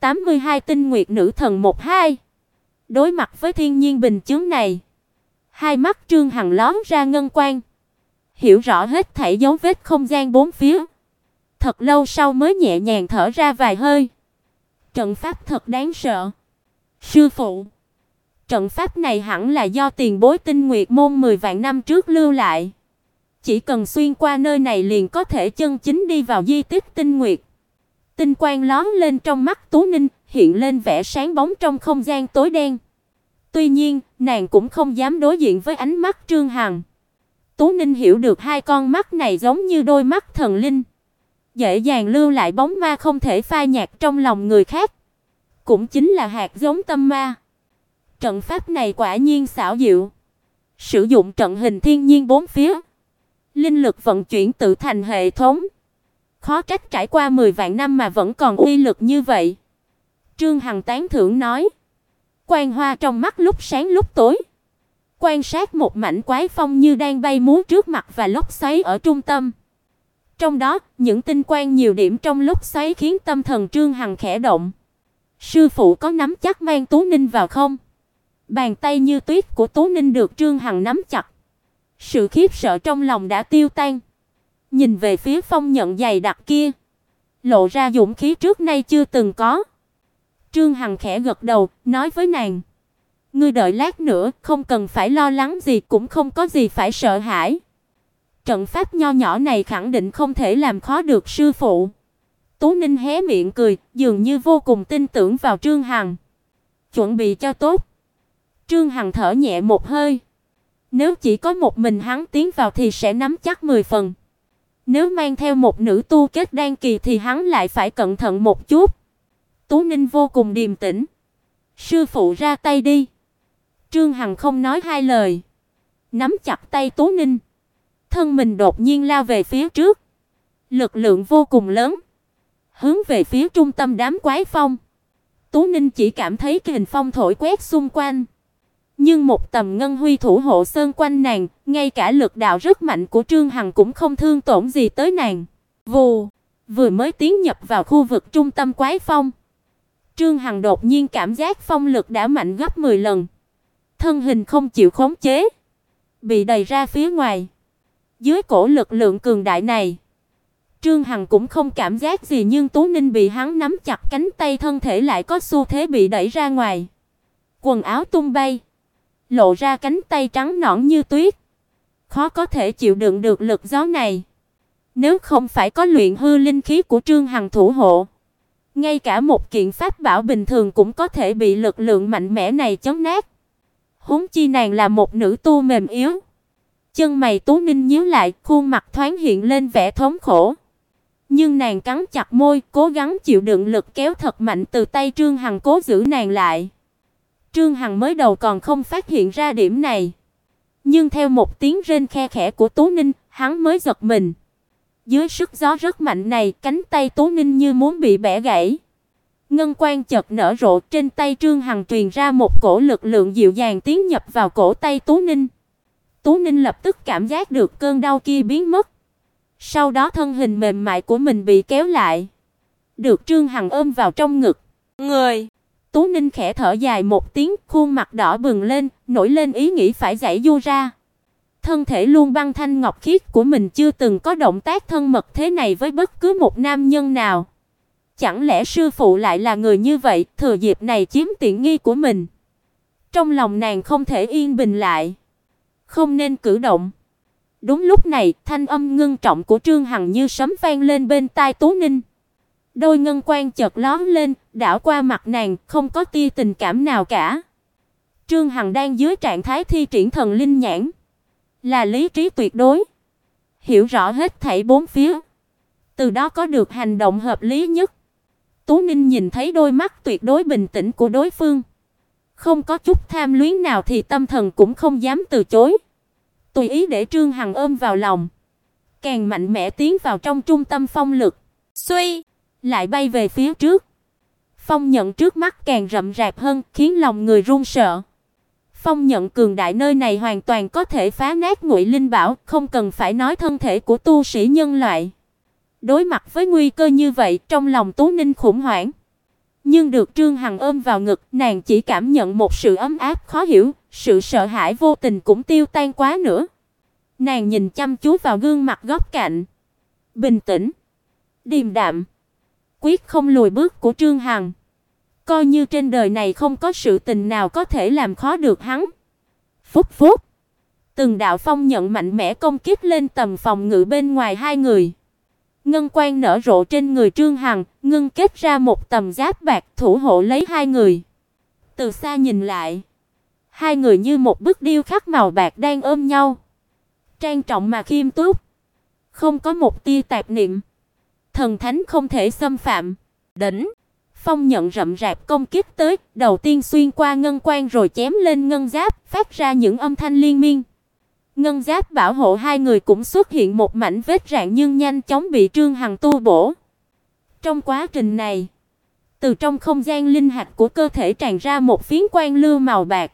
482 Tinh Nguyệt Nữ Thần 1-2. Đối mặt với thiên nhiên bình chướng này, hai mắt Trương Hằng lóe ra ngân quang, hiểu rõ hết thảy dấu vết không gian bốn phía. Thật lâu sau mới nhẹ nhàng thở ra vài hơi. Trận pháp thật đáng sợ. Sư phụ, trận pháp này hẳn là do tiền bối Tinh Nguyệt môn 10 vạn năm trước lưu lại. Chỉ cần xuyên qua nơi này liền có thể chân chính đi vào di tích Tinh Nguyệt. Tinh quang lóe lên trong mắt Tú Ninh, hiện lên vẻ sáng bóng trong không gian tối đen. Tuy nhiên, nàng cũng không dám đối diện với ánh mắt Trương Hằng. Tú Ninh hiểu được hai con mắt này giống như đôi mắt thần linh, dễ dàng lưu lại bóng ma không thể phai nhạt trong lòng người khác, cũng chính là hạt giống tâm ma. Trận pháp này quả nhiên xảo diệu, sử dụng trận hình thiên nhiên bốn phía, linh lực vận chuyển tự thành hệ thống, khó trách trải qua 10 vạn năm mà vẫn còn uy lực như vậy. Trương Hằng tán thưởng nói. Quang hoa trong mắt lúc sáng lúc tối, quan sát một mảnh quái phong như đang bay múa trước mặt và lốc xoáy ở trung tâm. Trong đó, những tinh quang nhiều điểm trong lốc xoáy khiến tâm thần Trương Hằng khẽ động. Sư phụ có nắm chắc mang Tú Ninh vào không? Bàn tay như tuyết của Tú Ninh được Trương Hằng nắm chặt. Sự khiếp sợ trong lòng đã tiêu tan. Nhìn về phía phong nhận dày đặc kia, lộ ra dũng khí trước nay chưa từng có. Trương Hằng khẽ gật đầu, nói với nàng: "Ngươi đợi lát nữa, không cần phải lo lắng gì, cũng không có gì phải sợ hãi. Trận pháp nho nhỏ này khẳng định không thể làm khó được sư phụ." Tú Ninh hé miệng cười, dường như vô cùng tin tưởng vào Trương Hằng. "Chuẩn bị cho tốt." Trương Hằng thở nhẹ một hơi. Nếu chỉ có một mình hắn tiến vào thì sẽ nắm chắc 10 phần. Nếu mang theo một nữ tu kết đan kỳ thì hắn lại phải cẩn thận một chút. Tú Ninh vô cùng điềm tĩnh. "Sư phụ ra tay đi." Trương Hằng không nói hai lời, nắm chặt tay Tú Ninh, thân mình đột nhiên lao về phía trước, lực lượng vô cùng lớn, hướng về phía trung tâm đám quái phong. Tú Ninh chỉ cảm thấy kình phong thổi quét xung quanh, nhưng một tầm ngân huy thủ hộ sơn quanh nàng, ngay cả lực đạo rất mạnh của Trương Hằng cũng không thương tổn gì tới nàng. Vù, vừa mới tiến nhập vào khu vực trung tâm quái phong, Trương Hằng đột nhiên cảm giác phong lực đã mạnh gấp 10 lần. Thân hình không chịu khống chế, bị đẩy ra phía ngoài. Dưới cổ lực lượng cường đại này, Trương Hằng cũng không cảm giác gì, nhưng Tú Ninh bị hắn nắm chặt cánh tay, thân thể lại có xu thế bị đẩy ra ngoài. Quần áo tung bay, lộ ra cánh tay trắng nõn như tuyết. Khó có thể chịu đựng được lực gió này. Nếu không phải có luyện hư linh khí của Trương Hằng thủ hộ, Ngay cả một kiện pháp bảo bình thường cũng có thể bị lực lượng mạnh mẽ này chấn nát. Huống chi nàng là một nữ tu mềm yếu. Chân mày Tú Ninh nhíu lại, khuôn mặt thoáng hiện lên vẻ thống khổ. Nhưng nàng cắn chặt môi, cố gắng chịu đựng lực kéo thật mạnh từ tay Trương Hằng cố giữ nàng lại. Trương Hằng mới đầu còn không phát hiện ra điểm này, nhưng theo một tiếng rên khe khẽ của Tú Ninh, hắn mới giật mình. Dưới sức gió rất mạnh này, cánh tay Tú Ninh như muốn bị bẻ gãy. Ngân quang chợt nở rộ, trên tay Trương Hằng truyền ra một cổ lực lượng dịu dàng tiến nhập vào cổ tay Tú Ninh. Tú Ninh lập tức cảm giác được cơn đau kia biến mất. Sau đó thân hình mềm mại của mình bị kéo lại, được Trương Hằng ôm vào trong ngực. Người. Tú Ninh khẽ thở dài một tiếng, khuôn mặt đỏ bừng lên, nổi lên ý nghĩ phải giãy giụa ra. Thân thể luôn băng thanh ngọc khiết của mình chưa từng có động tác thân mật thế này với bất cứ một nam nhân nào. Chẳng lẽ sư phụ lại là người như vậy, thừa dịp này chiếm tiện nghi của mình? Trong lòng nàng không thể yên bình lại, không nên cử động. Đúng lúc này, thanh âm ngưng trọng của Trương Hằng như sấm vang lên bên tai Tú Ninh. Đôi ngân quan chợt lóe lên, đảo qua mặt nàng, không có tia tình cảm nào cả. Trương Hằng đang dưới trạng thái thi triển thần linh nhãn, là lý trí tuyệt đối, hiểu rõ hết thảy bốn phía, từ đó có được hành động hợp lý nhất. Tú Ninh nhìn thấy đôi mắt tuyệt đối bình tĩnh của đối phương, không có chút tham luyến nào thì tâm thần cũng không dám từ chối. Tùy ý để Trương Hằng ôm vào lòng, càng mạnh mẽ tiến vào trong trung tâm phong lực. Xuy, lại bay về phía trước. Phong nhận trước mắt càng rậm rạp hơn, khiến lòng người run sợ. Phong nhận cường đại nơi này hoàn toàn có thể phá nát Ngụy Linh Bảo, không cần phải nói thân thể của tu sĩ nhân loại. Đối mặt với nguy cơ như vậy, trong lòng Tú Ninh khủng hoảng. Nhưng được Trương Hằng ôm vào ngực, nàng chỉ cảm nhận một sự ấm áp khó hiểu, sự sợ hãi vô tình cũng tiêu tan quá nữa. Nàng nhìn chăm chú vào gương mặt góc cạnh, bình tĩnh, điềm đạm, quyết không lùi bước của Trương Hằng. Coi như trên đời này không có sự tình nào có thể làm khó được hắn. Phút phút, từng đạo phong nhận mạnh mẽ công kích lên tầm phòng ngự bên ngoài hai người. Ngân quang nở rộ trên người Trương Hằng, ngưng kết ra một tầm giáp bạc thủ hộ lấy hai người. Từ xa nhìn lại, hai người như một bức điêu khắc màu bạc đang ôm nhau, trang trọng mà khiêm túc, không có một tia tạp niệm. Thần thánh không thể xâm phạm. Đỉnh phong nhận rậm rạp công kích tới, đầu tiên xuyên qua ngân quang rồi chém lên ngân giáp, phát ra những âm thanh liên miên. Ngân giáp bảo hộ hai người cũng xuất hiện một mảnh vết rạn nhưng nhanh chóng bị Trương Hằng tu bổ. Trong quá trình này, từ trong không gian linh hạch của cơ thể tràn ra một phiến quang lưu màu bạc,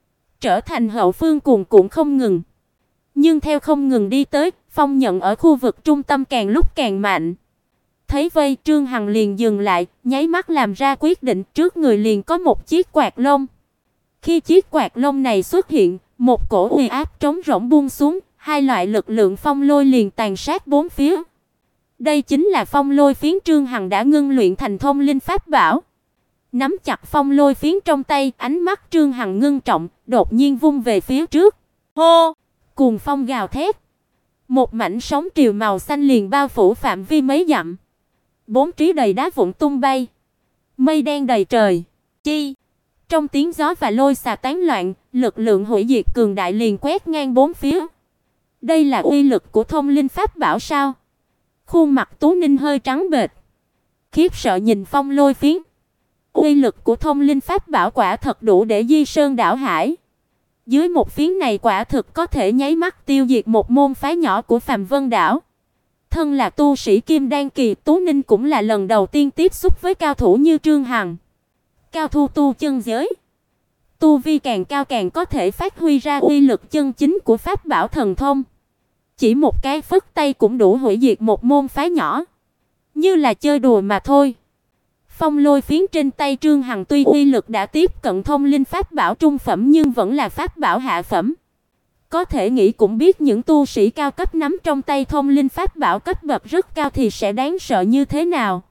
trở thành hậu phương cuồn cuộn không ngừng. Nhưng theo không ngừng đi tới, phong nhận ở khu vực trung tâm càng lúc càng mạnh. Thấy vây, Trương Hằng liền dừng lại, nháy mắt làm ra quyết định, trước người liền có một chiếc quạt lông. Khi chiếc quạt lông này xuất hiện, một cổ uy áp trống rỗng buông xuống, hai loại lực lượng phong lôi liền tàn sát bốn phía. Đây chính là phong lôi phiến Trương Hằng đã ngưng luyện thành thông linh pháp bảo. Nắm chặt phong lôi phiến trong tay, ánh mắt Trương Hằng ngưng trọng, đột nhiên vung về phía trước. Hô! Cuồng phong gào thét. Một mảnh sóng triều màu xanh liền bao phủ phạm vi mấy dặm. Bốn trí đầy đá vụn tung bay, mây đen đầy trời. Chi! Trong tiếng gió và lôi xà tán loạn, lực lượng hủy diệt cường đại liền quét ngang bốn phía. Đây là uy lực của thông linh pháp bảo sao? Khuôn mặt Tú Ninh hơi trắng bệch, khiếp sợ nhìn phong lôi phiến. Uy lực của thông linh pháp bảo quả thật đủ để di sơn đảo hải. Dưới một phiến này quả thực có thể nháy mắt tiêu diệt một môn phái nhỏ của Phàm Vân đảo. Thân là tu sĩ kim đan kỳ, Tú Ninh cũng là lần đầu tiên tiếp xúc với cao thủ như Trương Hằng. Cao thủ tu chân giới, tu vi càng cao càng có thể phát huy ra uy lực chân chính của pháp bảo thần thông. Chỉ một cái phất tay cũng đủ hủy diệt một môn phái nhỏ, như là chơi đùa mà thôi. Phong lôi phiến trên tay Trương Hằng tuy uy lực đã tiếp cận thông linh pháp bảo trung phẩm nhưng vẫn là pháp bảo hạ phẩm. Có thể nghĩ cũng biết những tu sĩ cao cấp nắm trong tay thông linh pháp bảo cấp bậc rất cao thì sẽ đáng sợ như thế nào.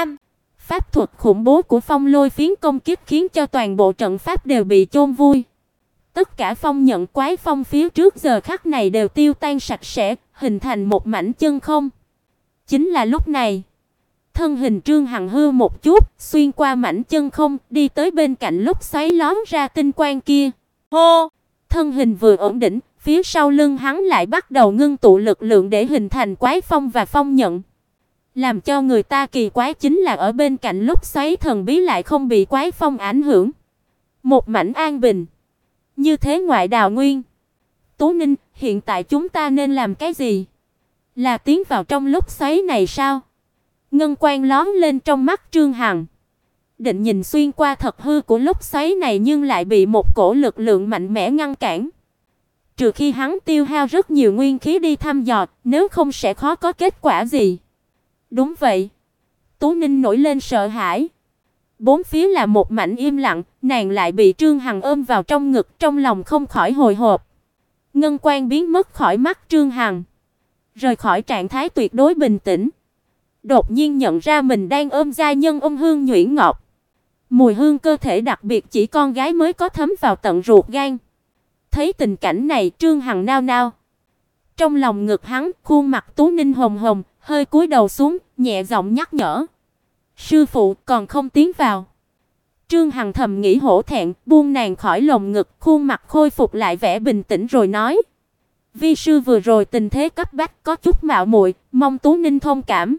Pháp thuật khủng bố của phong lôi phiến công kích khiến cho toàn bộ trận pháp đều bị chôn vùi. Tất cả phong nhận quái phong phía trước giờ khắc này đều tiêu tan sạch sẽ, hình thành một mảnh chân không. Chính là lúc này, Thân hình Trương Hằng hư một chút, xuyên qua mảnh chân không, đi tới bên cạnh lốc xoáy lóm ra tinh quang kia. Hô! Thân hình vừa ổn định, phía sau lưng hắn lại bắt đầu ngưng tụ lực lượng để hình thành quái phong và phong nhận. Làm cho người ta kỳ quái chính là ở bên cạnh lốc xoáy thần bí lại không bị quái phong ảnh hưởng. Một mảnh an bình. Như thế ngoại đào nguyên. Tú Ninh, hiện tại chúng ta nên làm cái gì? Là tiến vào trong lốc xoáy này sao? Ngân quang lóe lên trong mắt Trương Hằng. Định nhìn xuyên qua thật hư của lốc xoáy này nhưng lại bị một cổ lực lượng mạnh mẽ ngăn cản. Trừ khi hắn tiêu hao rất nhiều nguyên khí đi thăm dò, nếu không sẽ khó có kết quả gì. Đúng vậy. Tú Ninh nổi lên sợ hãi. Bốn phía là một mảnh im lặng, nàng lại bị Trương Hằng ôm vào trong ngực, trong lòng không khỏi hồi hộp. Ngân quang biến mất khỏi mắt Trương Hằng, rời khỏi trạng thái tuyệt đối bình tĩnh. Đột nhiên nhận ra mình đang ôm giai nhân hương nhuyễn ngọt. Mùi hương cơ thể đặc biệt chỉ con gái mới có thấm vào tận ruột gan. Thấy tình cảnh này, Trương Hằng nao nao. Trong lòng ngực hắn, khuôn mặt Tú Ninh hồng hồng, hơi cúi đầu xuống, nhẹ giọng nhắc nhở. Sư phụ còn không tiến vào. Trương Hằng thầm nghĩ hổ thẹn, buông nàng khỏi lồng ngực, khuôn mặt khôi phục lại vẻ bình tĩnh rồi nói. Vi sư vừa rồi tình thế cấp bách có chút mạo muội, mong Tú Ninh thông cảm.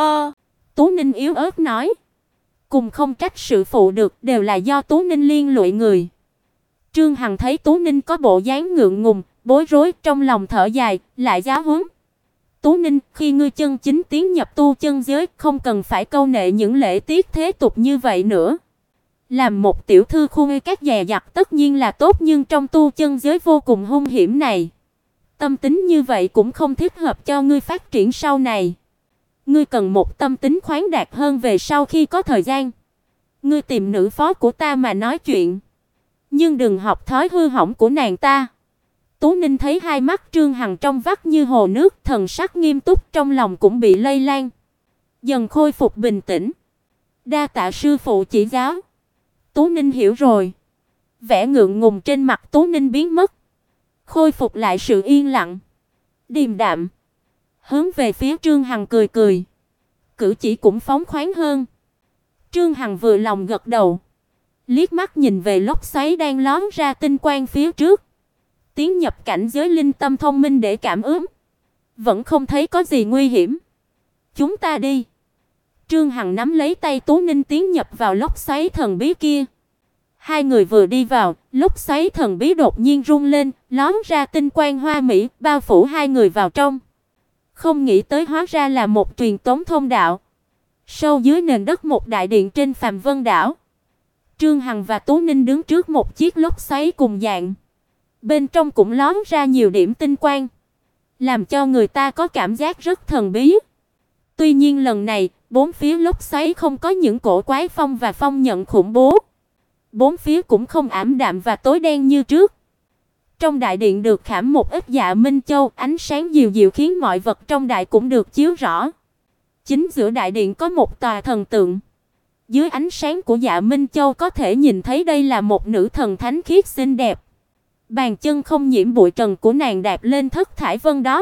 Tú Ninh yếu ớt nói. Cùng không trách sư phụ được, đều là do Tú Ninh liên lụy người. Trương Hằng thấy Tú Ninh có bộ dáng ngượng ngùng, bối rối, trong lòng thở dài, lại giáo huấn. Tú Ninh, khi ngươi chân chính tiến nhập tu chân giới, không cần phải câu nệ những lễ tiết thế tục như vậy nữa. Làm một tiểu thư khuê các dè dặt tất nhiên là tốt, nhưng trong tu chân giới vô cùng hung hiểm này, tâm tính như vậy cũng không thích hợp cho ngươi phát triển sau này. Ngươi cần một tâm tính khoáng đạt hơn, về sau khi có thời gian, ngươi tìm nữ phó của ta mà nói chuyện, nhưng đừng học thói hư hỏng của nàng ta. Tú Ninh thấy hai mắt Trương Hằng trong vắt như hồ nước, thần sắc nghiêm túc, trong lòng cũng bị lây lan, dần khôi phục bình tĩnh. Đa tạ sư phụ chỉ giáo. Tú Ninh hiểu rồi. Vẻ ngượng ngùng trên mặt Tú Ninh biến mất, khôi phục lại sự yên lặng, điềm đạm, hướng về phía Trương Hằng cười cười, cử chỉ cũng phóng khoáng hơn. Trương Hằng vừa lòng gật đầu, liếc mắt nhìn về lốc xoáy đang lóm ra tinh quang phía trước. Tiến nhập cảnh giới linh tâm thông minh để cảm ứng, vẫn không thấy có gì nguy hiểm. Chúng ta đi. Trương Hằng nắm lấy tay Tú Ninh tiến nhập vào lốc xoáy thần bí kia. Hai người vừa đi vào, lốc xoáy thần bí đột nhiên rung lên, lóm ra tinh quang hoa mỹ, bao phủ hai người vào trong. Không nghĩ tới hóa ra là một truyền tống thông đạo. Sâu dưới nền đất một đại điện trên Phàm Vân đảo. Trương Hằng và Tú Ninh đứng trước một chiếc lốc xoáy cùng dạng. Bên trong cũng lóm ra nhiều điểm tinh quang, làm cho người ta có cảm giác rất thần bí. Tuy nhiên lần này, bốn phía lốc xoáy không có những cổ quái phong và phong nhận khủng bố. Bốn phía cũng không ảm đạm và tối đen như trước. Trong đại điện được khảm một ít dạ minh châu, ánh sáng dịu dịu khiến mọi vật trong đại cũng được chiếu rõ. Chính giữa đại điện có một tòa thần tượng. Dưới ánh sáng của dạ minh châu có thể nhìn thấy đây là một nữ thần thánh khiết xinh đẹp. Bàn chân không nhiễm bụi trần của nàng đạp lên thất thải vân đó.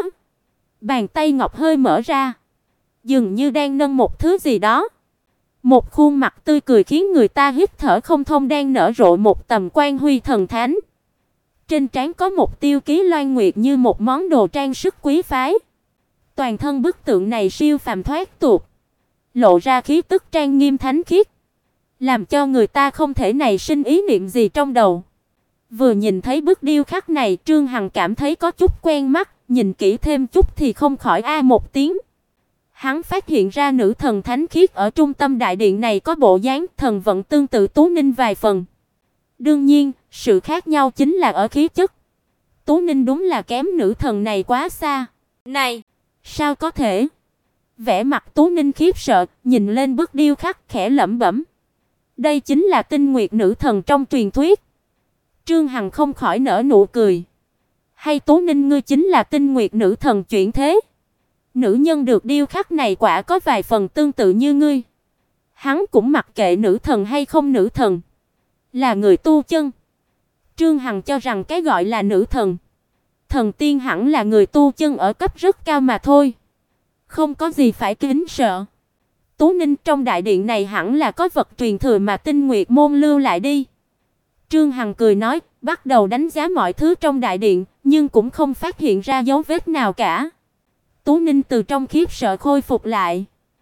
Bàn tay ngọc hơi mở ra, dường như đang nâng một thứ gì đó. Một khuôn mặt tươi cười khiến người ta hít thở không thông đang nở rộ một tầm quang huy thần thánh. Trên trán có một tiêu ký loan nguyệt như một món đồ trang sức quý phái. Toàn thân bức tượng này siêu phàm thoát tục, lộ ra khí tức trang nghiêm thánh khiết, làm cho người ta không thể nảy sinh ý niệm gì trong đầu. Vừa nhìn thấy bức điêu khắc này, Trương Hằng cảm thấy có chút quen mắt, nhìn kỹ thêm chút thì không khỏi a một tiếng. Hắn phát hiện ra nữ thần thánh khiết ở trung tâm đại điện này có bộ dáng thần vận tương tự Tú Ninh vài phần. Đương nhiên, sự khác nhau chính là ở khí chất. Tú Ninh đúng là kém nữ thần này quá xa. Này, sao có thể? Vẻ mặt Tú Ninh khiếp sợ, nhìn lên bức điêu khắc khẽ lẩm bẩm. Đây chính là Tinh Nguyệt nữ thần trong truyền thuyết. Trương Hằng không khỏi nở nụ cười. Hay Tú Ninh ngươi chính là Tinh Nguyệt nữ thần chuyển thế? Nữ nhân được điêu khắc này quả có vài phần tương tự như ngươi. Hắn cũng mặc kệ nữ thần hay không nữ thần, là người tu chân. Trương Hằng cho rằng cái gọi là nữ thần, thần tiên hẳn là người tu chân ở cấp rất cao mà thôi, không có gì phải kính sợ. Tú Ninh, trong đại điện này hẳn là có vật truyền thừa mà Tinh Nguyệt môn lưu lại đi. Trương Hằng cười nói, bắt đầu đánh giá mọi thứ trong đại điện, nhưng cũng không phát hiện ra dấu vết nào cả. Tú Ninh từ trong khiếp sợ khôi phục lại,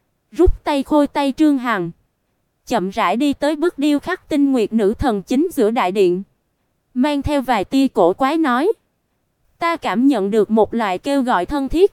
rút tay khôi tay Trương Hằng, chậm rãi đi tới bức điêu khắc Tinh Nguyệt nữ thần chính giữa đại điện, mang theo vài tia cổ quái nói: "Ta cảm nhận được một loại kêu gọi thân thiết,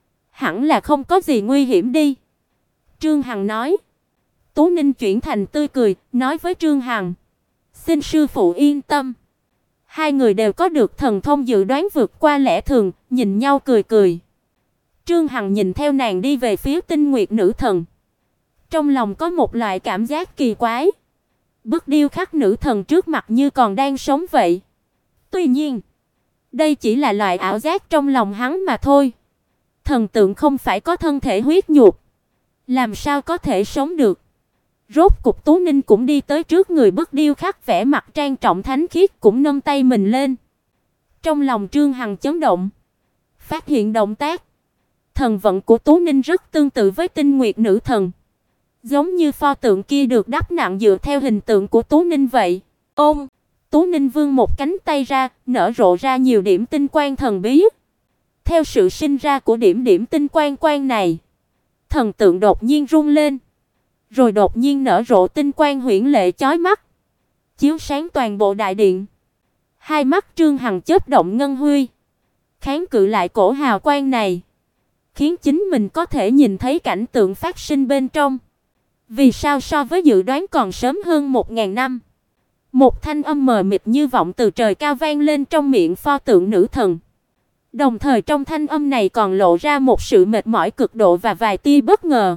hẳn là không có gì nguy hiểm đi." Trương Hằng nói. Tú Ninh chuyển thành tươi cười, nói với Trương Hằng: "Xin sư phụ yên tâm." Hai người đều có được thần thông dự đoán vượt qua lẽ thường, nhìn nhau cười cười. Trương Hằng nhìn theo nàng đi về phía Tinh Nguyệt nữ thần, trong lòng có một loại cảm giác kỳ quái. Bức điêu khắc nữ thần trước mặt như còn đang sống vậy. Tuy nhiên, đây chỉ là loại ảo giác trong lòng hắn mà thôi. Thần tượng không phải có thân thể huyết nhục, làm sao có thể sống được? Rốt cục Tú Ninh cũng đi tới trước người bức điêu khắc, vẻ mặt trang trọng thánh khiết, cũng nâng tay mình lên. Trong lòng Trương Hằng chấn động, phát hiện động tác thần vận của Tú Ninh rất tương tự với Tinh Nguyệt nữ thần, giống như pho tượng kia được đắp nặng dựa theo hình tượng của Tú Ninh vậy. Ôm, Tú Ninh vươn một cánh tay ra, nở rộ ra nhiều điểm tinh quang thần bí. Theo sự sinh ra của điểm điểm tinh quang quang này, thần tượng đột nhiên rung lên, rồi đột nhiên nở rộ tinh quang huyễn lệ chói mắt, chiếu sáng toàn bộ đại điện. Hai mắt Trương Hằng chớp động ngân huy, kháng cự lại cổ hào quang này, khiến chính mình có thể nhìn thấy cảnh tượng phát sinh bên trong. Vì sao so với dự đoán còn sớm hơn 1000 năm? Một thanh âm mờ mịt như vọng từ trời cao vang lên trong miệng pho tượng nữ thần. Đồng thời trong thanh âm này còn lộ ra một sự mệt mỏi cực độ và vài tia bất ngờ.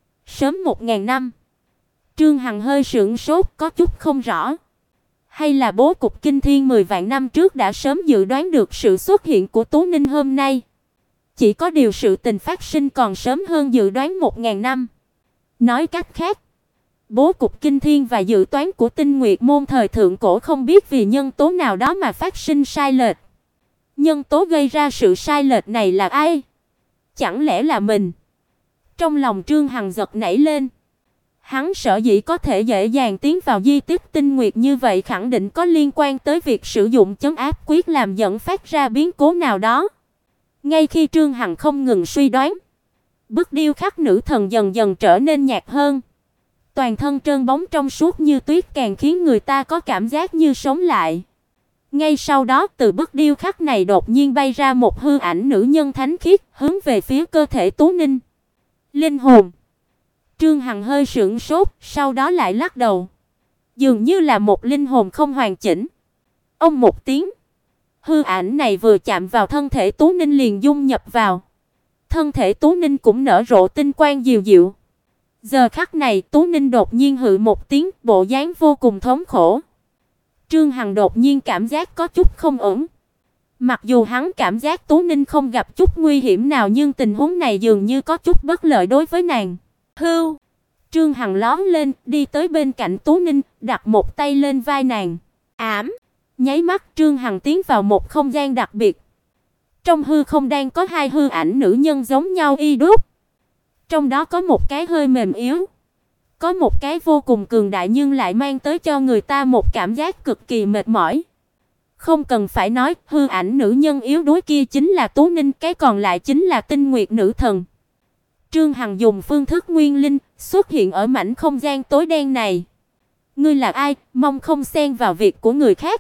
Sớm 1000 năm. Trương Hằng hơi sửng sốt, có chút không rõ. Hay là bố cục kinh thiên 10 vạn năm trước đã sớm dự đoán được sự xuất hiện của Tú Ninh hôm nay? Chỉ có điều sự tình phát sinh còn sớm hơn dự đoán 1000 năm. Nói cách khác, bố cục kinh thiên và dự toán của Tinh Nguyệt môn thời thượng cổ không biết vì nhân tố nào đó mà phát sinh sai lệch. Nhân tố gây ra sự sai lệch này là ai? Chẳng lẽ là mình? Trong lòng Trương Hằng giật nảy lên. Hắn sở dĩ có thể dễ dàng tiến vào di tích Tinh Nguyệt như vậy, khẳng định có liên quan tới việc sử dụng trấn áp quyết làm dẫn phát ra biến cố nào đó. Ngay khi Trương Hằng không ngừng suy đoán, bức điêu khắc nữ thần dần dần trở nên nhạt hơn. Toàn thân trơn bóng trong suốt như tuyết, càng khiến người ta có cảm giác như sống lại. Ngay sau đó, từ bức điêu khắc này đột nhiên bay ra một hư ảnh nữ nhân thánh khiết, hướng về phía cơ thể Tú Ninh. Linh hồn. Trương Hằng hơi sửng sốt, sau đó lại lắc đầu. Dường như là một linh hồn không hoàn chỉnh. Ông một tiếng, hư ảnh này vừa chạm vào thân thể Tú Ninh liền dung nhập vào. Thân thể Tú Ninh cũng nở rộ tinh quang dịu dịu. Giờ khắc này, Tú Ninh đột nhiên hự một tiếng, bộ dáng vô cùng thống khổ. Trương Hằng đột nhiên cảm giác có chút không ổn. Mặc dù hắn cảm giác Tú Ninh không gặp chút nguy hiểm nào, nhưng tình huống này dường như có chút bất lợi đối với nàng. Hưu! Trương Hằng lóm lên, đi tới bên cạnh Tú Ninh, đặt một tay lên vai nàng. Ảm! Nháy mắt Trương Hằng tiến vào một không gian đặc biệt. Trong hư không đang có hai hư ảnh nữ nhân giống nhau y đúc. Trong đó có một cái hơi mềm yếu, có một cái vô cùng cường đại nhưng lại mang tới cho người ta một cảm giác cực kỳ mệt mỏi. Không cần phải nói, hư ảnh nữ nhân yếu đuối kia chính là Tú Ninh, cái còn lại chính là Tinh Nguyệt nữ thần. Trương Hằng dùng phương thức nguyên linh xuất hiện ở mảnh không gian tối đen này. Ngươi là ai, mong không xen vào việc của người khác.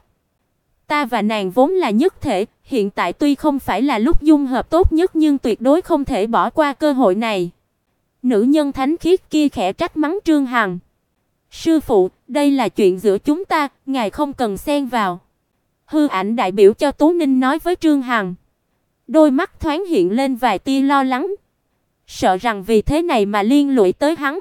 Ta và nàng vốn là nhất thể, hiện tại tuy không phải là lúc dung hợp tốt nhất nhưng tuyệt đối không thể bỏ qua cơ hội này. Nữ nhân thánh khiết kia khẽ trách mắng Trương Hằng. Sư phụ, đây là chuyện giữa chúng ta, ngài không cần xen vào. Hư ảnh đại biểu cho Tú Ninh nói với Trương Hằng. Đôi mắt thoáng hiện lên vài tia lo lắng, sợ rằng vì thế này mà liên lụy tới hắn.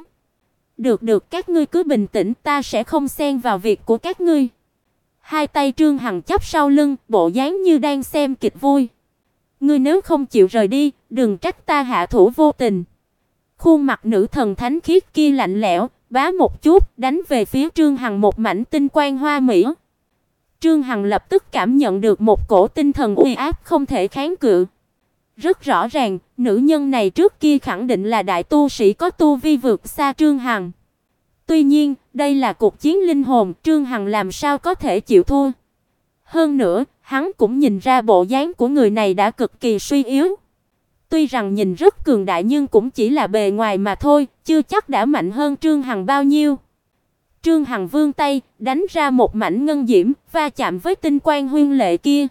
Được, các ngươi cứ bình tĩnh, ta sẽ không xen vào việc của các ngươi. Hai tay Trương Hằng chắp sau lưng, bộ dáng như đang xem kịch vui. Ngươi nếu không chịu rời đi, đừng trách ta hạ thủ vô tình. Khuôn mặt nữ thần thánh khiết kia lạnh lẽo, bá một chút, đánh về phía Trương Hằng một mảnh tinh quang hoa mỹ. Trương Hằng lập tức cảm nhận được một cổ tinh thần uy áp không thể kháng cự. Rất rõ ràng, nữ nhân này trước kia khẳng định là đại tu sĩ có tu vi vượt xa Trương Hằng. Tuy nhiên, đây là cuộc chiến linh hồn, Trương Hằng làm sao có thể chịu thua. Hơn nữa, hắn cũng nhìn ra bộ dáng của người này đã cực kỳ suy yếu. Tuy rằng nhìn rất cường đại nhưng cũng chỉ là bề ngoài mà thôi, chưa chắc đã mạnh hơn Trương Hằng bao nhiêu. Trương Hằng vươn tay, đánh ra một mảnh ngân diễm, va chạm với tinh quang huyên lệ kia.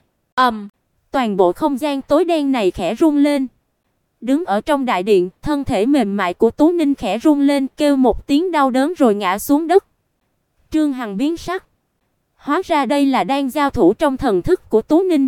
Toàn bộ không gian tối đen này khẽ rung lên. Đứng ở trong đại điện, thân thể mềm mại của Tú Ninh khẽ rung lên, kêu một tiếng đau đớn rồi ngã xuống đất. Trương Hằng biến sắc. Hóa ra đây là đang giao thủ trong thần thức của Tú Ninh.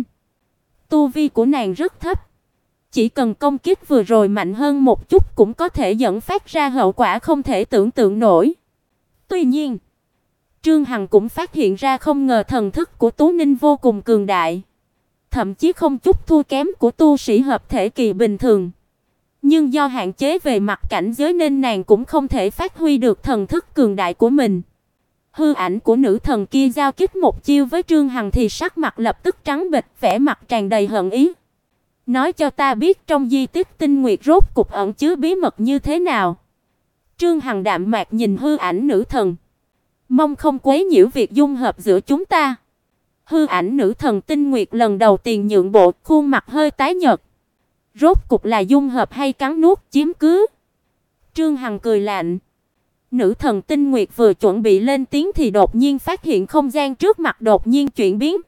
Tu vi của nàng rất thấp. Chỉ cần công kích vừa rồi mạnh hơn một chút cũng có thể dẫn phát ra hậu quả không thể tưởng tượng nổi. Tuy nhiên, Trương Hằng cũng phát hiện ra không ngờ thần thức của Tú Ninh vô cùng cường đại, thậm chí không chút thua kém của tu sĩ hợp thể kỳ bình thường. Nhưng do hạn chế về mặt cảnh giới nên nàng cũng không thể phát huy được thần thức cường đại của mình. Hư ảnh của nữ thần kia giao kích một chiêu với Trương Hằng thì sắc mặt lập tức trắng bệch, vẻ mặt tràn đầy hận ý. Nói cho ta biết trong di tích Tinh Nguyệt rốt cục ẩn chứa bí mật như thế nào. Trương Hằng đạm mạc nhìn hư ảnh nữ thần, mong không quấy nhiễu việc dung hợp giữa chúng ta. Hư ảnh nữ thần Tinh Nguyệt lần đầu tiên nhượng bộ, khuôn mặt hơi tái nhợt. Rốt cục là dung hợp hay cắn nuốt chiếm cứ? Trương Hằng cười lạnh. Nữ thần Tinh Nguyệt vừa chuẩn bị lên tiếng thì đột nhiên phát hiện không gian trước mặt đột nhiên chuyển biến.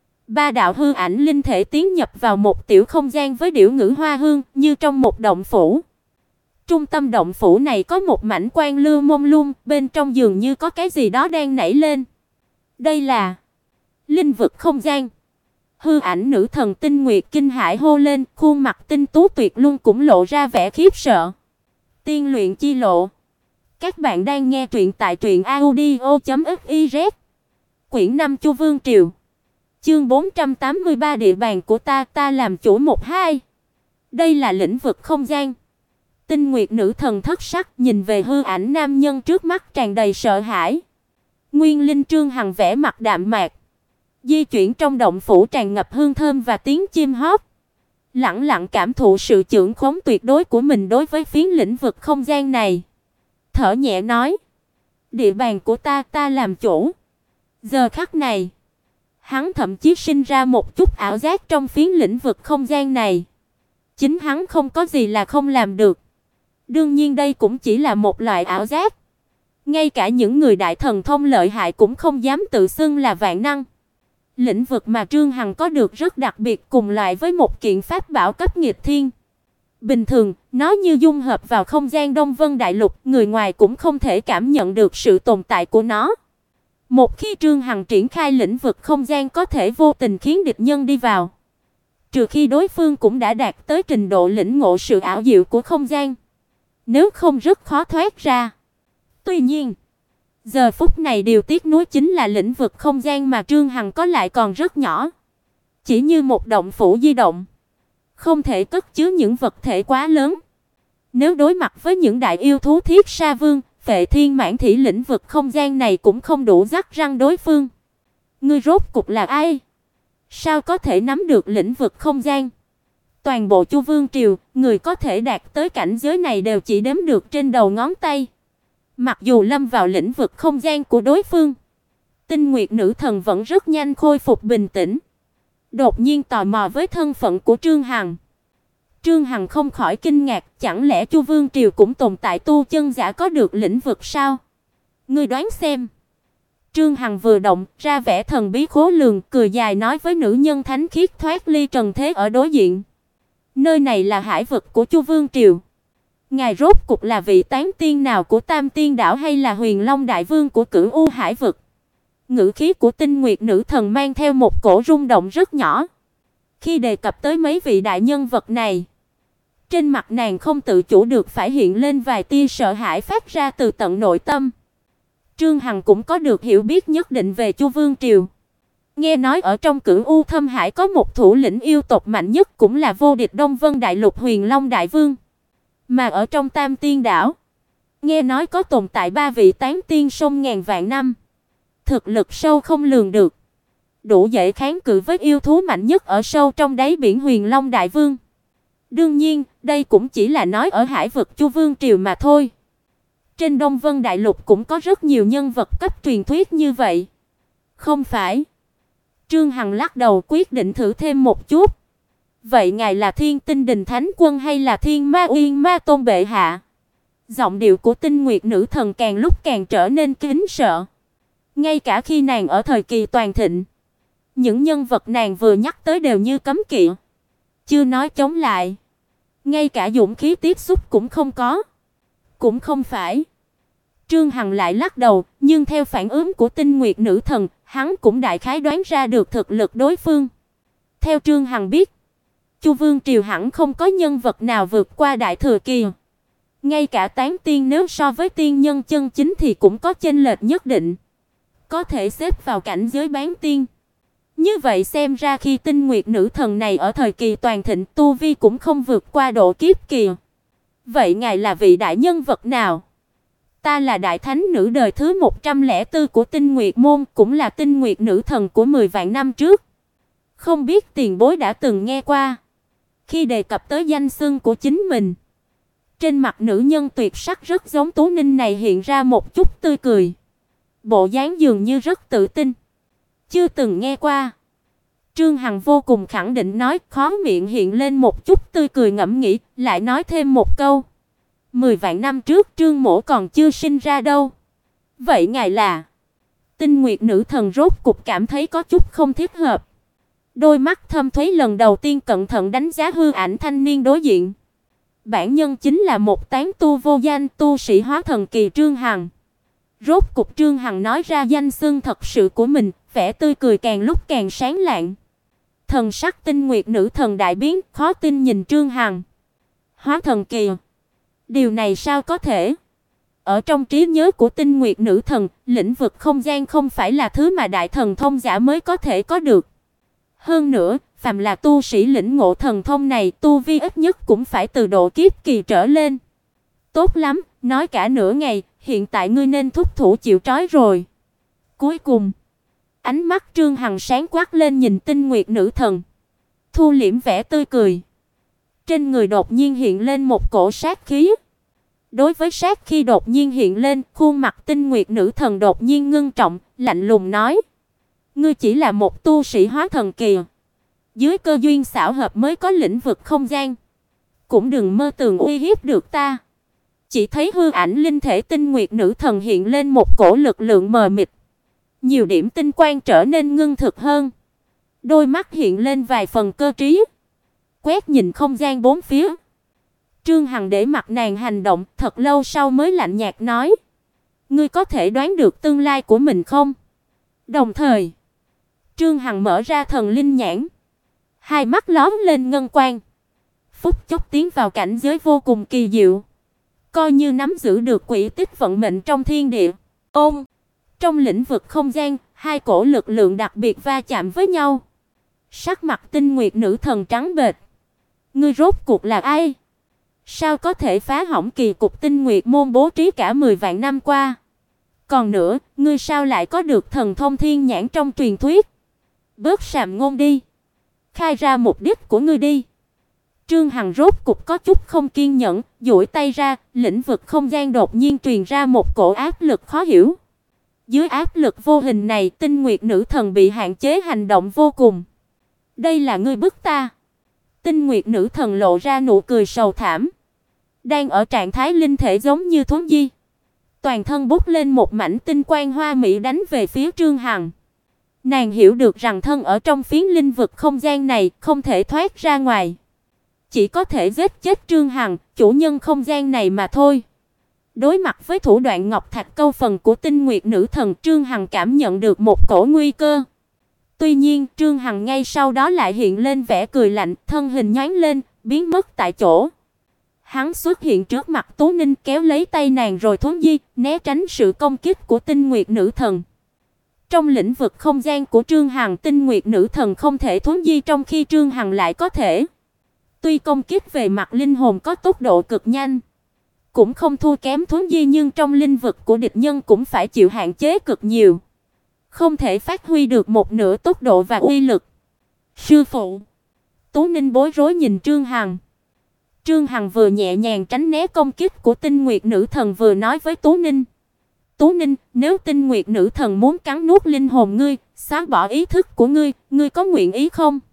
Ba đạo hư ảnh linh thể tiến nhập vào một tiểu không gian với điểu ngữ hoa hương, như trong một động phủ. Trung tâm động phủ này có một mảnh quang lưu mông lung, bên trong dường như có cái gì đó đang nảy lên. Đây là linh vực không gian. Hư ảnh nữ thần Tinh Nguyệt kinh hãi hô lên, khuôn mặt tinh tú tuyệt luân cũng lộ ra vẻ khiếp sợ. Tiên luyện chi lộ. Các bạn đang nghe truyện tại truyệnaudio.fiz. Quyển 5 Chu Vương Triều. Chương 483 địa bàn của ta làm chủ 1-2. Đây là lĩnh vực không gian. Tinh Nguyệt nữ thần thất sắc nhìn về hư ảnh nam nhân trước mắt tràn đầy sợ hãi. Nguyên Linh Trương Hằng vẻ mặt đạm mạc, di chuyển trong động phủ tràn ngập hương thơm và tiếng chim hót, lặng lặng cảm thụ sự chưởng khống tuyệt đối của mình đối với phiến lĩnh vực không gian này. Thở nhẹ nói, địa bàn của ta làm chủ. Giờ khắc này, hắn thậm chí sinh ra một chút ảo giác trong phiến lĩnh vực không gian này. Chính hắn không có gì là không làm được. Đương nhiên đây cũng chỉ là một loại ảo giác. Ngay cả những người đại thần thông lợi hại cũng không dám tự xưng là vạn năng. Lĩnh vực mà Trương Hằng có được rất đặc biệt, cùng loại với một kiện pháp bảo cấp nghịch thiên. Bình thường, nó như dung hợp vào không gian Đông Vân Đại Lục, người ngoài cũng không thể cảm nhận được sự tồn tại của nó. Một khi Trương Hằng triển khai lĩnh vực không gian có thể vô tình khiến địch nhân đi vào, trừ khi đối phương cũng đã đạt tới trình độ lĩnh ngộ sự ảo diệu của không gian, nếu không rất khó thoát ra. Tuy nhiên, giờ phút này điều tiếc nuối chính là lĩnh vực không gian mà Trương Hằng có lại còn rất nhỏ, chỉ như một động phủ di động, không thể cất chứa những vật thể quá lớn. Nếu đối mặt với những đại yêu thú Thiết Sa Vương, Phệ Thiên Mãn thì lĩnh vực không gian này cũng không đủ rắc răng đối phương. Ngươi rốt cục là ai? Sao có thể nắm được lĩnh vực không gian? Toàn bộ Chu Vương triều, người có thể đạt tới cảnh giới này đều chỉ đếm được trên đầu ngón tay. Mặc dù lâm vào lĩnh vực không gian của đối phương, Tinh Nguyệt nữ thần vẫn rất nhanh khôi phục bình tĩnh. Đột nhiên tò mò với thân phận của Trương Hằng. Trương Hằng không khỏi kinh ngạc, chẳng lẽ Chu Vương triều cũng tồn tại tu chân giả có được lĩnh vực sao? Ngươi đoán xem. Trương Hằng vừa động, ra vẻ thần bí khố lường, cười dài nói với nữ nhân thánh khiết thoát ly trần thế ở đối diện. Nơi này là hải vực của Chu Vương triều. Ngài rốt cục là vị tán tiên nào của Tam Tiên đảo hay là Huyền Long đại vương của Cửu U hải vực? Ngữ khí của Tinh Nguyệt nữ thần mang theo một cổ rung động rất nhỏ. Khi đề cập tới mấy vị đại nhân vật này, trên mặt nàng không tự chủ được phải hiện lên vài tia sợ hãi phát ra từ tận nội tâm. Trương Hằng cũng có được hiểu biết nhất định về Chu Vương triều. Nghe nói ở trong Cửu U Thâm Hải có một thủ lĩnh yêu tộc mạnh nhất cũng là vô địch Đông Vân Đại Lục Huyền Long đại vương. Mà ở trong Tam Tiên đảo, nghe nói có tồn tại 3 vị tán tiên sông ngàn vạn năm, thực lực sâu không lường được, đủ dễ kháng cự với yêu thú mạnh nhất ở sâu trong đáy biển Huyền Long đại vương. Đương nhiên, đây cũng chỉ là nói ở Hải vực Chu Vương triều mà thôi. Trên Đông Vân Đại Lục cũng có rất nhiều nhân vật cấp truyền thuyết như vậy. Không phải. Trương Hằng lắc đầu quyết định thử thêm một chút. Vậy ngài là Thiên Tinh Đình Thánh Quân hay là Thiên Ma Uyên Ma Tôn bệ hạ? Giọng điệu của Tinh Nguyệt nữ thần càng lúc càng trở nên kính sợ. Ngay cả khi nàng ở thời kỳ toàn thịnh, những nhân vật nàng vừa nhắc tới đều như cấm kỵ, chưa nói chống lại, ngay cả dũng khí tiếp xúc cũng không có. Cũng không phải. Trương Hằng lại lắc đầu, nhưng theo phản ứng của Tinh Nguyệt nữ thần, hắn cũng đại khái đoán ra được thực lực đối phương. Theo Trương Hằng biết, Chu Vương triều hẳn không có nhân vật nào vượt qua Đại Thừa Kỳ. Ngay cả tán tiên nếu so với tiên nhân chân chính thì cũng có chênh lệch nhất định, có thể xếp vào cảnh giới bán tiên. Như vậy xem ra khi Tinh Nguyệt nữ thần này ở thời kỳ toàn thịnh, tu vi cũng không vượt qua độ kiếp kỳ. Vậy ngài là vị đại nhân vật nào? Ta là đại thánh nữ đời thứ 104 của Tinh Nguyệt môn, cũng là Tinh Nguyệt nữ thần của 10 vạn năm trước. Không biết tiền bối đã từng nghe qua. Khi đề cập tới danh xưng của chính mình, trên mặt nữ nhân tuyệt sắc rất giống Tú Ninh này hiện ra một chút tươi cười. Bộ dáng dường như rất tự tin. Chưa từng nghe qua. Trương Hằng vô cùng khẳng định nói, khóe miệng hiện lên một chút tươi cười ngẫm nghĩ, lại nói thêm một câu. 10 vạn năm trước Trương mỗ còn chưa sinh ra đâu. Vậy ngài là? Tinh Nguyệt nữ thần rốt cục cảm thấy có chút không thích hợp. Đôi mắt thâm thúy lần đầu tiên cẩn thận đánh giá hư ảnh thanh niên đối diện. Bản nhân chính là một tán tu vô danh tu sĩ hóa thần kỳ Trương Hằng. Rốt cục Trương Hằng nói ra danh xưng thật sự của mình, vẻ tươi cười càng lúc càng sáng lạng. Thần sắc Tinh Nguyệt nữ thần đại biến, khó tin nhìn Trương Hằng. Hóa thần kỳ? Điều này sao có thể? Ở trong trí nhớ của Tinh Nguyệt nữ thần, lĩnh vực không gian không phải là thứ mà đại thần thông giả mới có thể có được. Hơn nữa, phàm là tu sĩ lĩnh ngộ thần thông này, tu vi ít nhất cũng phải từ độ kiếp kỳ trở lên. Tốt lắm, nói cả nửa ngày, hiện tại ngươi nên thúc thủ chịu trói rồi. Cuối cùng, ánh mắt Trương Hằng sáng quắc lên nhìn Tinh Nguyệt nữ thần, thu liễm vẻ tươi cười. Trên người đột nhiên hiện lên một cổ sát khí. Đối với sát khí đột nhiên hiện lên, khuôn mặt Tinh Nguyệt nữ thần đột nhiên ngưng trọng, lạnh lùng nói: "Ngươi chỉ là một tu sĩ hóa thần kỳ, dưới cơ duyên xảo hợp mới có lĩnh vực không gian, cũng đừng mơ tưởng uy hiếp được ta." Chỉ thấy hư ảnh linh thể Tinh Nguyệt nữ thần hiện lên một cổ lực lượng mờ mịt, nhiều điểm tinh quang trở nên ngưng thực hơn, đôi mắt hiện lên vài phần cơ trí, quét nhìn không gian bốn phía. Trương Hằng để mặt nàng hành động, thật lâu sau mới lạnh nhạt nói: "Ngươi có thể đoán được tương lai của mình không?" Đồng thời, Trương Hằng mở ra thần linh nhãn, hai mắt lóe lên ngân quang, phút chốc tiến vào cảnh giới vô cùng kỳ diệu, coi như nắm giữ được quỹ tích vận mệnh trong thiên địa. Ôm, trong lĩnh vực không gian, hai cổ lực lượng đặc biệt va chạm với nhau. Sắc mặt Tinh Nguyệt nữ thần trắng bệch. Ngươi rốt cuộc là ai? Sao có thể phá hỏng kỳ cục Tinh Nguyệt môn bố trí cả 10 vạn năm qua? Còn nữa, ngươi sao lại có được thần thông thiên nhãn trong truyền thuyết? Bớt sàm ngôn đi, khai ra mục đích của ngươi đi. Trương Hằng rốt cục có chút không kiên nhẫn, duỗi tay ra, lĩnh vực không gian đột nhiên truyền ra một cổ áp lực khó hiểu. Dưới áp lực vô hình này, Tinh Nguyệt nữ thần bị hạn chế hành động vô cùng. Đây là ngươi bức ta. Tinh Nguyệt nữ thần lộ ra nụ cười sầu thảm. Đang ở trạng thái linh thể giống như thú di, toàn thân bốc lên một mảnh tinh quang hoa mỹ đánh về phía Trương Hằng. Nàng hiểu được rằng thân ở trong phiến linh vực không gian này, không thể thoát ra ngoài, chỉ có thể giết chết Trương Hằng, chủ nhân không gian này mà thôi. Đối mặt với thủ đoạn ngọc thạch câu phần của Tinh Nguyệt nữ thần, Trương Hằng cảm nhận được một cổ nguy cơ. Tuy nhiên, Trương Hằng ngay sau đó lại hiện lên vẻ cười lạnh, thân hình nhoáng lên, biến mất tại chỗ. Hắn xuất hiện trước mặt Tú Ninh, kéo lấy tay nàng rồi thuấn di, né tránh sự công kích của Tinh Nguyệt nữ thần. Trong lĩnh vực không gian của Trương Hằng, Tinh Nguyệt nữ thần không thể thuấn di, trong khi Trương Hằng lại có thể. Tuy công kích về mặt linh hồn có tốc độ cực nhanh, cũng không thua kém thuấn di, nhưng trong linh vực của địch nhân cũng phải chịu hạn chế cực nhiều, không thể phát huy được một nửa tốc độ và uy lực. Sư phụ. Tú Ninh bối rối nhìn Trương Hằng. Trương Hằng vừa nhẹ nhàng tránh né công kích của Tinh Nguyệt nữ thần vừa nói với Tú Ninh. Tú Ninh, nếu Tinh Nguyệt nữ thần muốn cắn nuốt linh hồn ngươi, xóa bỏ ý thức của ngươi, ngươi có nguyện ý không?